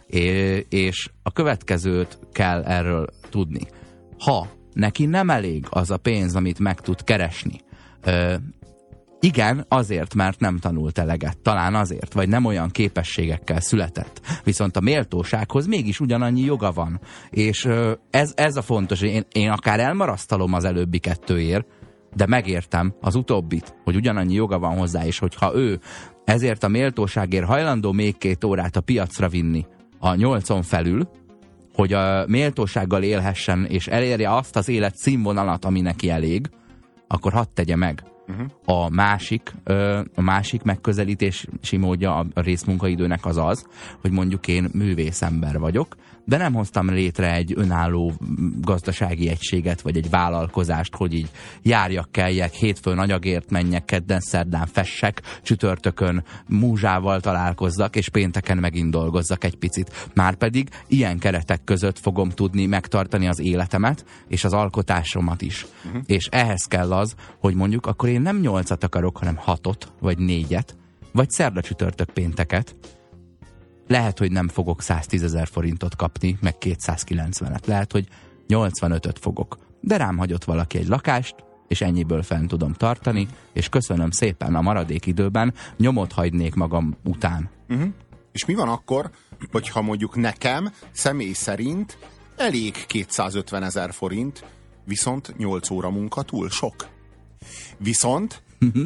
És a következőt kell erről tudni. Ha neki nem elég az a pénz, amit meg tud keresni, igen, azért, mert nem tanult eleget. Talán azért, vagy nem olyan képességekkel született. Viszont a méltósághoz mégis ugyanannyi joga van. És ez a fontos. Én akár elmarasztalom az előbbi kettőért, de megértem az utóbbit, hogy ugyanannyi joga van hozzá, és hogyha ő ezért a méltóságért hajlandó még 2 órát a piacra vinni a 8-on felül, hogy a méltósággal élhessen, és elérje azt az élet színvonalat, ami neki elég, akkor hadd tegye meg. A másik megközelítési módja a részmunkaidőnek az, hogy mondjuk én művészember vagyok, de nem hoztam létre egy önálló gazdasági egységet, vagy egy vállalkozást, hogy így járjak, kelljek, hétfőn anyagért menjek, kedden, szerdán fessek, csütörtökön múzsával találkozzak, és pénteken megint dolgozzak egy picit. Márpedig ilyen keretek között fogom tudni megtartani az életemet, és az alkotásomat is. És ehhez kell az, hogy mondjuk akkor én nem 8-at akarok, hanem 6-ot, vagy 4-et, vagy szerda, csütörtök, pénteket. Lehet, hogy nem fogok 110 000 forintot kapni, meg 290-et. Lehet, hogy 85-öt fogok. De rám hagyott valaki egy lakást, és ennyiből fenn tudom tartani, és köszönöm szépen, a maradék időben nyomot hagynék magam után. És mi van akkor, hogyha mondjuk nekem személy szerint elég 250 000 forint, viszont 8 óra munka túl sok? Viszont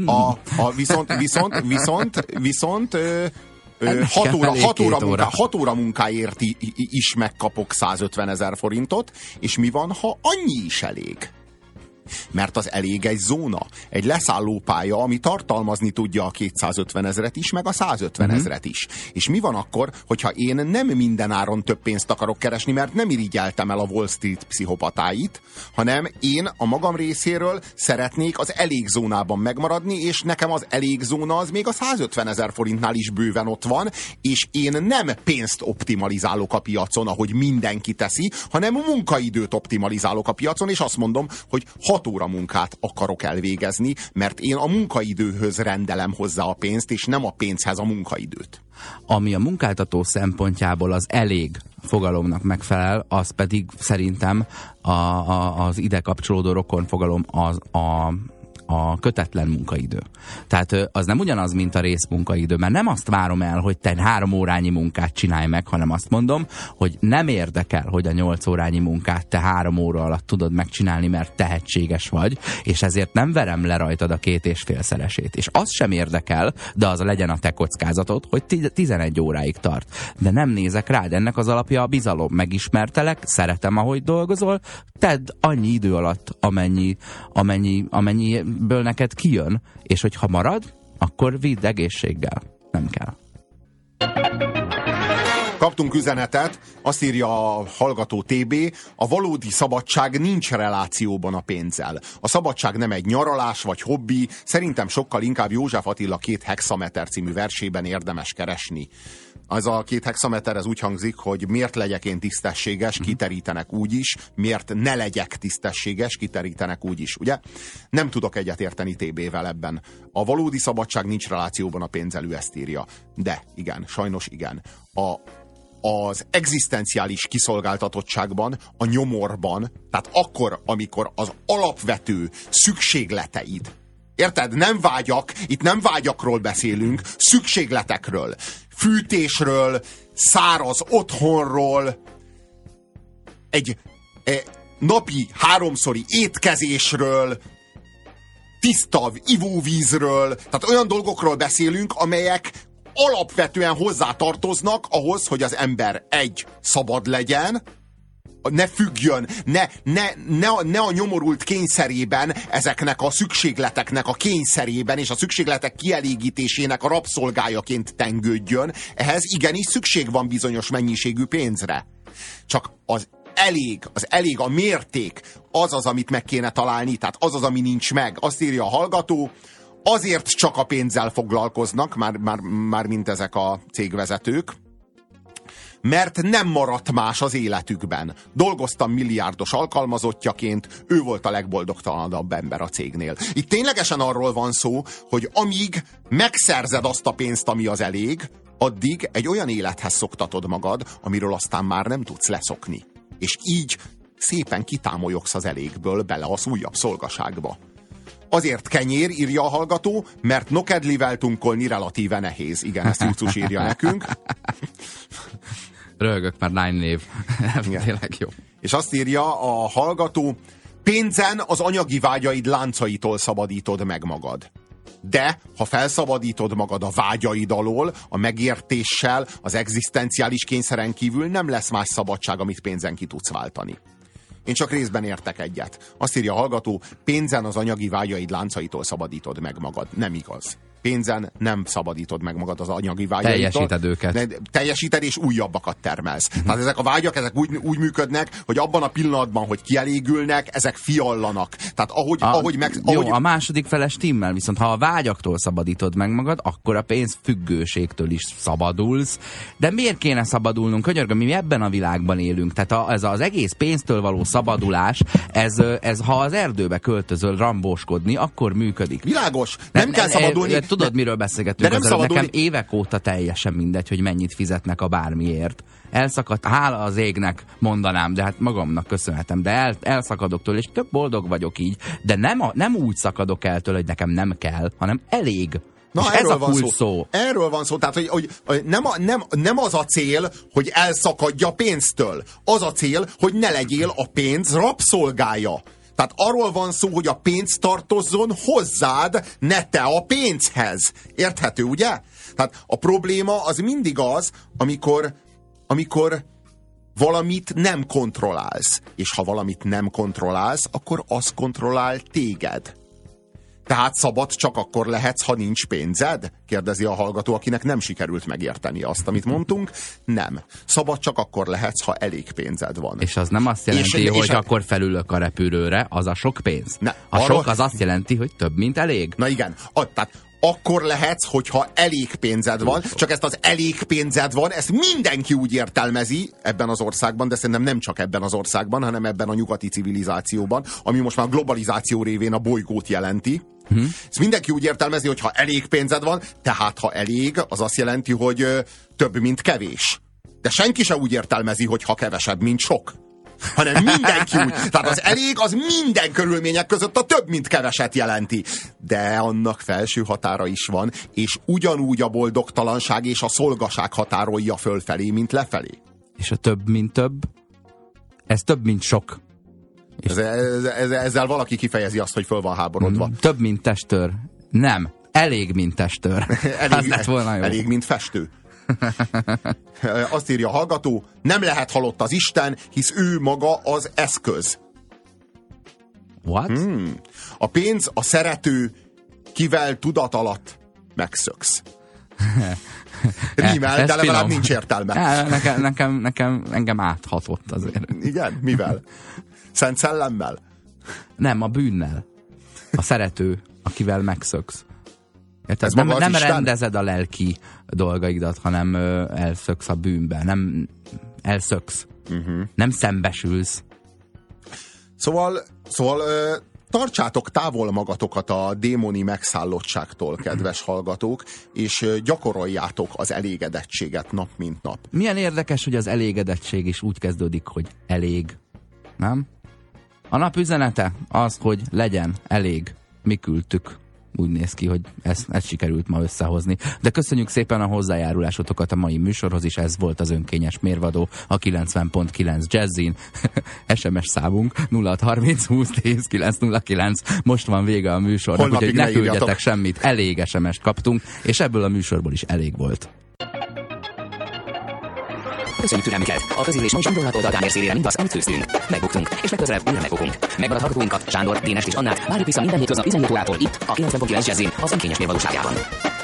6 óra munkáért is megkapok 150 000 forintot, és mi van, ha annyi is elég? Mert az elég egy zóna, egy leszállópálya, ami tartalmazni tudja a 250 000-et is, meg a 150 000-et is. És mi van akkor, hogyha én nem minden áron több pénzt akarok keresni, mert nem irigyeltem el a Wall Street pszichopatáit, hanem én a magam részéről szeretnék az elég zónában megmaradni, és nekem az elég zóna az még a 150 000 forintnál is bőven ott van, és én nem pénzt optimalizálok a piacon, ahogy mindenki teszi, hanem munkaidőt optimalizálok a piacon, és azt mondom, hogy 6 óra munkát akarok elvégezni, mert én a munkaidőhöz rendelem hozzá a pénzt, és nem a pénzhez a munkaidőt. Ami a munkáltató szempontjából az elég fogalomnak megfelel, az pedig szerintem az ide kapcsolódó rokonfogalom a kötetlen munkaidő. Tehát az nem ugyanaz, mint a részmunkaidő, mert nem azt várom el, hogy te 3 órányi munkát csinálj meg, hanem azt mondom, hogy nem érdekel, hogy a 8 órányi munkát te 3 óra alatt tudod megcsinálni, mert tehetséges vagy, és ezért nem verem le rajtad a 2,5-szeresét. És az sem érdekel, de az legyen a te kockázatod, hogy 11 óráig tart. De nem nézek rád, ennek az alapja a bizalom. Megismertelek, szeretem, ahogy dolgozol, tedd annyi idő alatt, amennyiből neked kijön, és hogyha marad, akkor vidd egészséggel. Nem kell. Kaptunk üzenetet, azt írja a hallgató TB, a valódi szabadság nincs relációban a pénzzel. A szabadság nem egy nyaralás vagy hobbi, szerintem sokkal inkább József Attila 2 hexameter című versében érdemes keresni. Az a 2 hexameter, ez úgy hangzik, hogy miért legyek én tisztességes, kiterítenek úgy is, miért ne legyek tisztességes, kiterítenek úgy is, ugye? Nem tudok egyetérteni TB-vel ebben. A valódi szabadság nincs relációban a pénzzel, ő ezt írja. De igen, sajnos igen. Az egzisztenciális kiszolgáltatottságban, a nyomorban, tehát akkor, amikor az alapvető szükségleteid, érted? Nem vágyak, itt nem vágyakról beszélünk, szükségletekről, fűtésről, száraz otthonról, egy napi 3-szori étkezésről, tiszta ivóvízről, tehát olyan dolgokról beszélünk, amelyek alapvetően hozzátartoznak ahhoz, hogy az ember szabad legyen, ne függjön, ne a nyomorult kényszerében, ezeknek a szükségleteknek a kényszerében és a szükségletek kielégítésének a rabszolgájaként tengődjön. Ehhez igenis szükség van bizonyos mennyiségű pénzre. Csak az elég, a mérték, az, amit meg kéne találni, tehát az, ami nincs meg. Azt írja a hallgató, azért csak a pénzzel foglalkoznak, már mint ezek a cégvezetők, mert nem maradt más az életükben. Dolgoztam milliárdos alkalmazottjaként, ő volt a legboldogtalanabb ember a cégnél. Itt ténylegesen arról van szó, hogy amíg megszerzed azt a pénzt, ami az elég, addig egy olyan élethez szoktatod magad, amiről aztán már nem tudsz leszokni. És így szépen kitámolyogsz az elégből bele az újabb szolgaságba. Azért kenyér, írja a hallgató, mert nokedlivel tunkolni relatíve nehéz. Igen, ezt Jucus írja nekünk. Röhögök, mert 9 név. Tényleg jó. És azt írja a hallgató, pénzen az anyagi vágyaid láncaitól szabadítod meg magad. De, ha felszabadítod magad a vágyaid alól, a megértéssel, az egzisztenciális kényszeren kívül nem lesz más szabadság, amit pénzen ki tudsz váltani. Én csak részben értek egyet. Azt írja a hallgató, pénzen az anyagi vágyaid láncaitól szabadítod meg magad. Nem igaz. Pénzen nem szabadítod meg magad az anyagi vágyaitól. Teljesíted őket. Teljesíted és újabbakat termelsz. Tehát ezek a vágyak, ezek úgy működnek, hogy abban a pillanatban, hogy kielégülnek, ezek fiallanak. Tehát Jó, a második fele stimmel, viszont ha a vágyaktól szabadítod meg magad, akkor a pénzfüggőségtől is szabadulsz. De miért kéne szabadulnunk? Könyörgöm, mi ebben a világban élünk. Tehát ez az egész pénztől való szabadulás, ez ha az erdőbe költözöl rambóskodni, akkor működik. Világos, nem kell szabadulni. Tudod, miről beszélgetünk? De nem szabadulni. Nekem évek óta teljesen mindegy, hogy mennyit fizetnek a bármiért. Elszakadt, hála az égnek mondanám, de hát magamnak köszönhetem, de elszakadok tőle, és tök boldog vagyok így, de nem úgy szakadok el tőle, hogy nekem nem kell, hanem elég. Na, és ez a kulcs szó. Erről van szó, tehát hogy nem az a cél, hogy elszakadj a pénztől. Az a cél, hogy ne legyél a pénz rabszolgája. Tehát arról van szó, hogy a pénz tartozzon hozzád, ne te a pénzhez. Érthető, ugye? Tehát a probléma az mindig az, amikor valamit nem kontrollálsz. És ha valamit nem kontrollálsz, akkor az kontrollál téged. Tehát szabad csak akkor lehetsz, ha nincs pénzed? Kérdezi a hallgató, akinek nem sikerült megérteni azt, amit mondtunk. Nem. Szabad csak akkor lehetsz, ha elég pénzed van. És az nem azt jelenti, hogy akkor felülök a repülőre, az a sok pénz. Sok az azt jelenti, hogy több, mint elég. Na igen. Tehát akkor lehetsz, hogyha elég pénzed van, csak ezt az elég pénzed van, ezt mindenki úgy értelmezi ebben az országban, de szerintem nem csak ebben az országban, hanem ebben a nyugati civilizációban, ami most már a globalizáció révén a bolygót jelenti. Ezt mindenki úgy értelmezi, hogy ha elég pénzed van, tehát ha elég, az azt jelenti, hogy több, mint kevés. De senki se úgy értelmezi, hogy ha kevesebb, mint sok. Hanem mindenki úgy. Tehát az elég, az minden körülmények között a több, mint keveset jelenti. De annak felső határa is van, és ugyanúgy a boldogtalanság és a szolgaság határolja fölfelé, mint lefelé. És a több, mint több? Ez több, mint sok. Ezzel valaki kifejezi azt, hogy föl van háborodva. Több, mint testőr. Nem. Elég, mint testőr. Az lett volna jó. Elég, mint festő. Azt írja a hallgató, nem lehet halott az Isten, hisz ő maga az eszköz. What? A pénz a szerető, kivel tudat alatt megszöksz. Rímel, de legalább nincs értelme. Engem áthatott azért. Igen? Mivel? Szent szellemmel? Nem, a bűnnel. A szerető, akivel megszöksz. Nem rendezed a lelki dolgaidat, hanem elszöksz a bűnbe. Nem elszöksz. Nem szembesülsz. Szóval tartsátok távol magatokat a démoni megszállottságtól, kedves hallgatók, és gyakoroljátok az elégedettséget nap mint nap. Milyen érdekes, hogy az elégedettség is úgy kezdődik, hogy elég. Nem? A nap üzenete az, hogy legyen elég. Mi küldtük. Úgy néz ki, hogy ezt sikerült ma összehozni. De köszönjük szépen a hozzájárulásotokat a mai műsorhoz is, ez volt az önkényes mérvadó a 90.9 Jazzin. SMS számunk 0630 20 10 909. Most van vége a műsornak, úgyhogy ne küldjetek semmit. Elég SMS-t kaptunk, és ebből a műsorból is elég volt. Köszönjük türelmüket! A közülés ma is indulhat oldaltán érszélére mindaz, amit főztünk. Megbuktunk, és legközelebb újra megbukunk. Megmarad hallgatóinkat, Sándor, Dénest és Annát várjuk vissza minden hétköznap 17 órától itt, a 90.9 Jazzin, az önkényes mérvadóságában.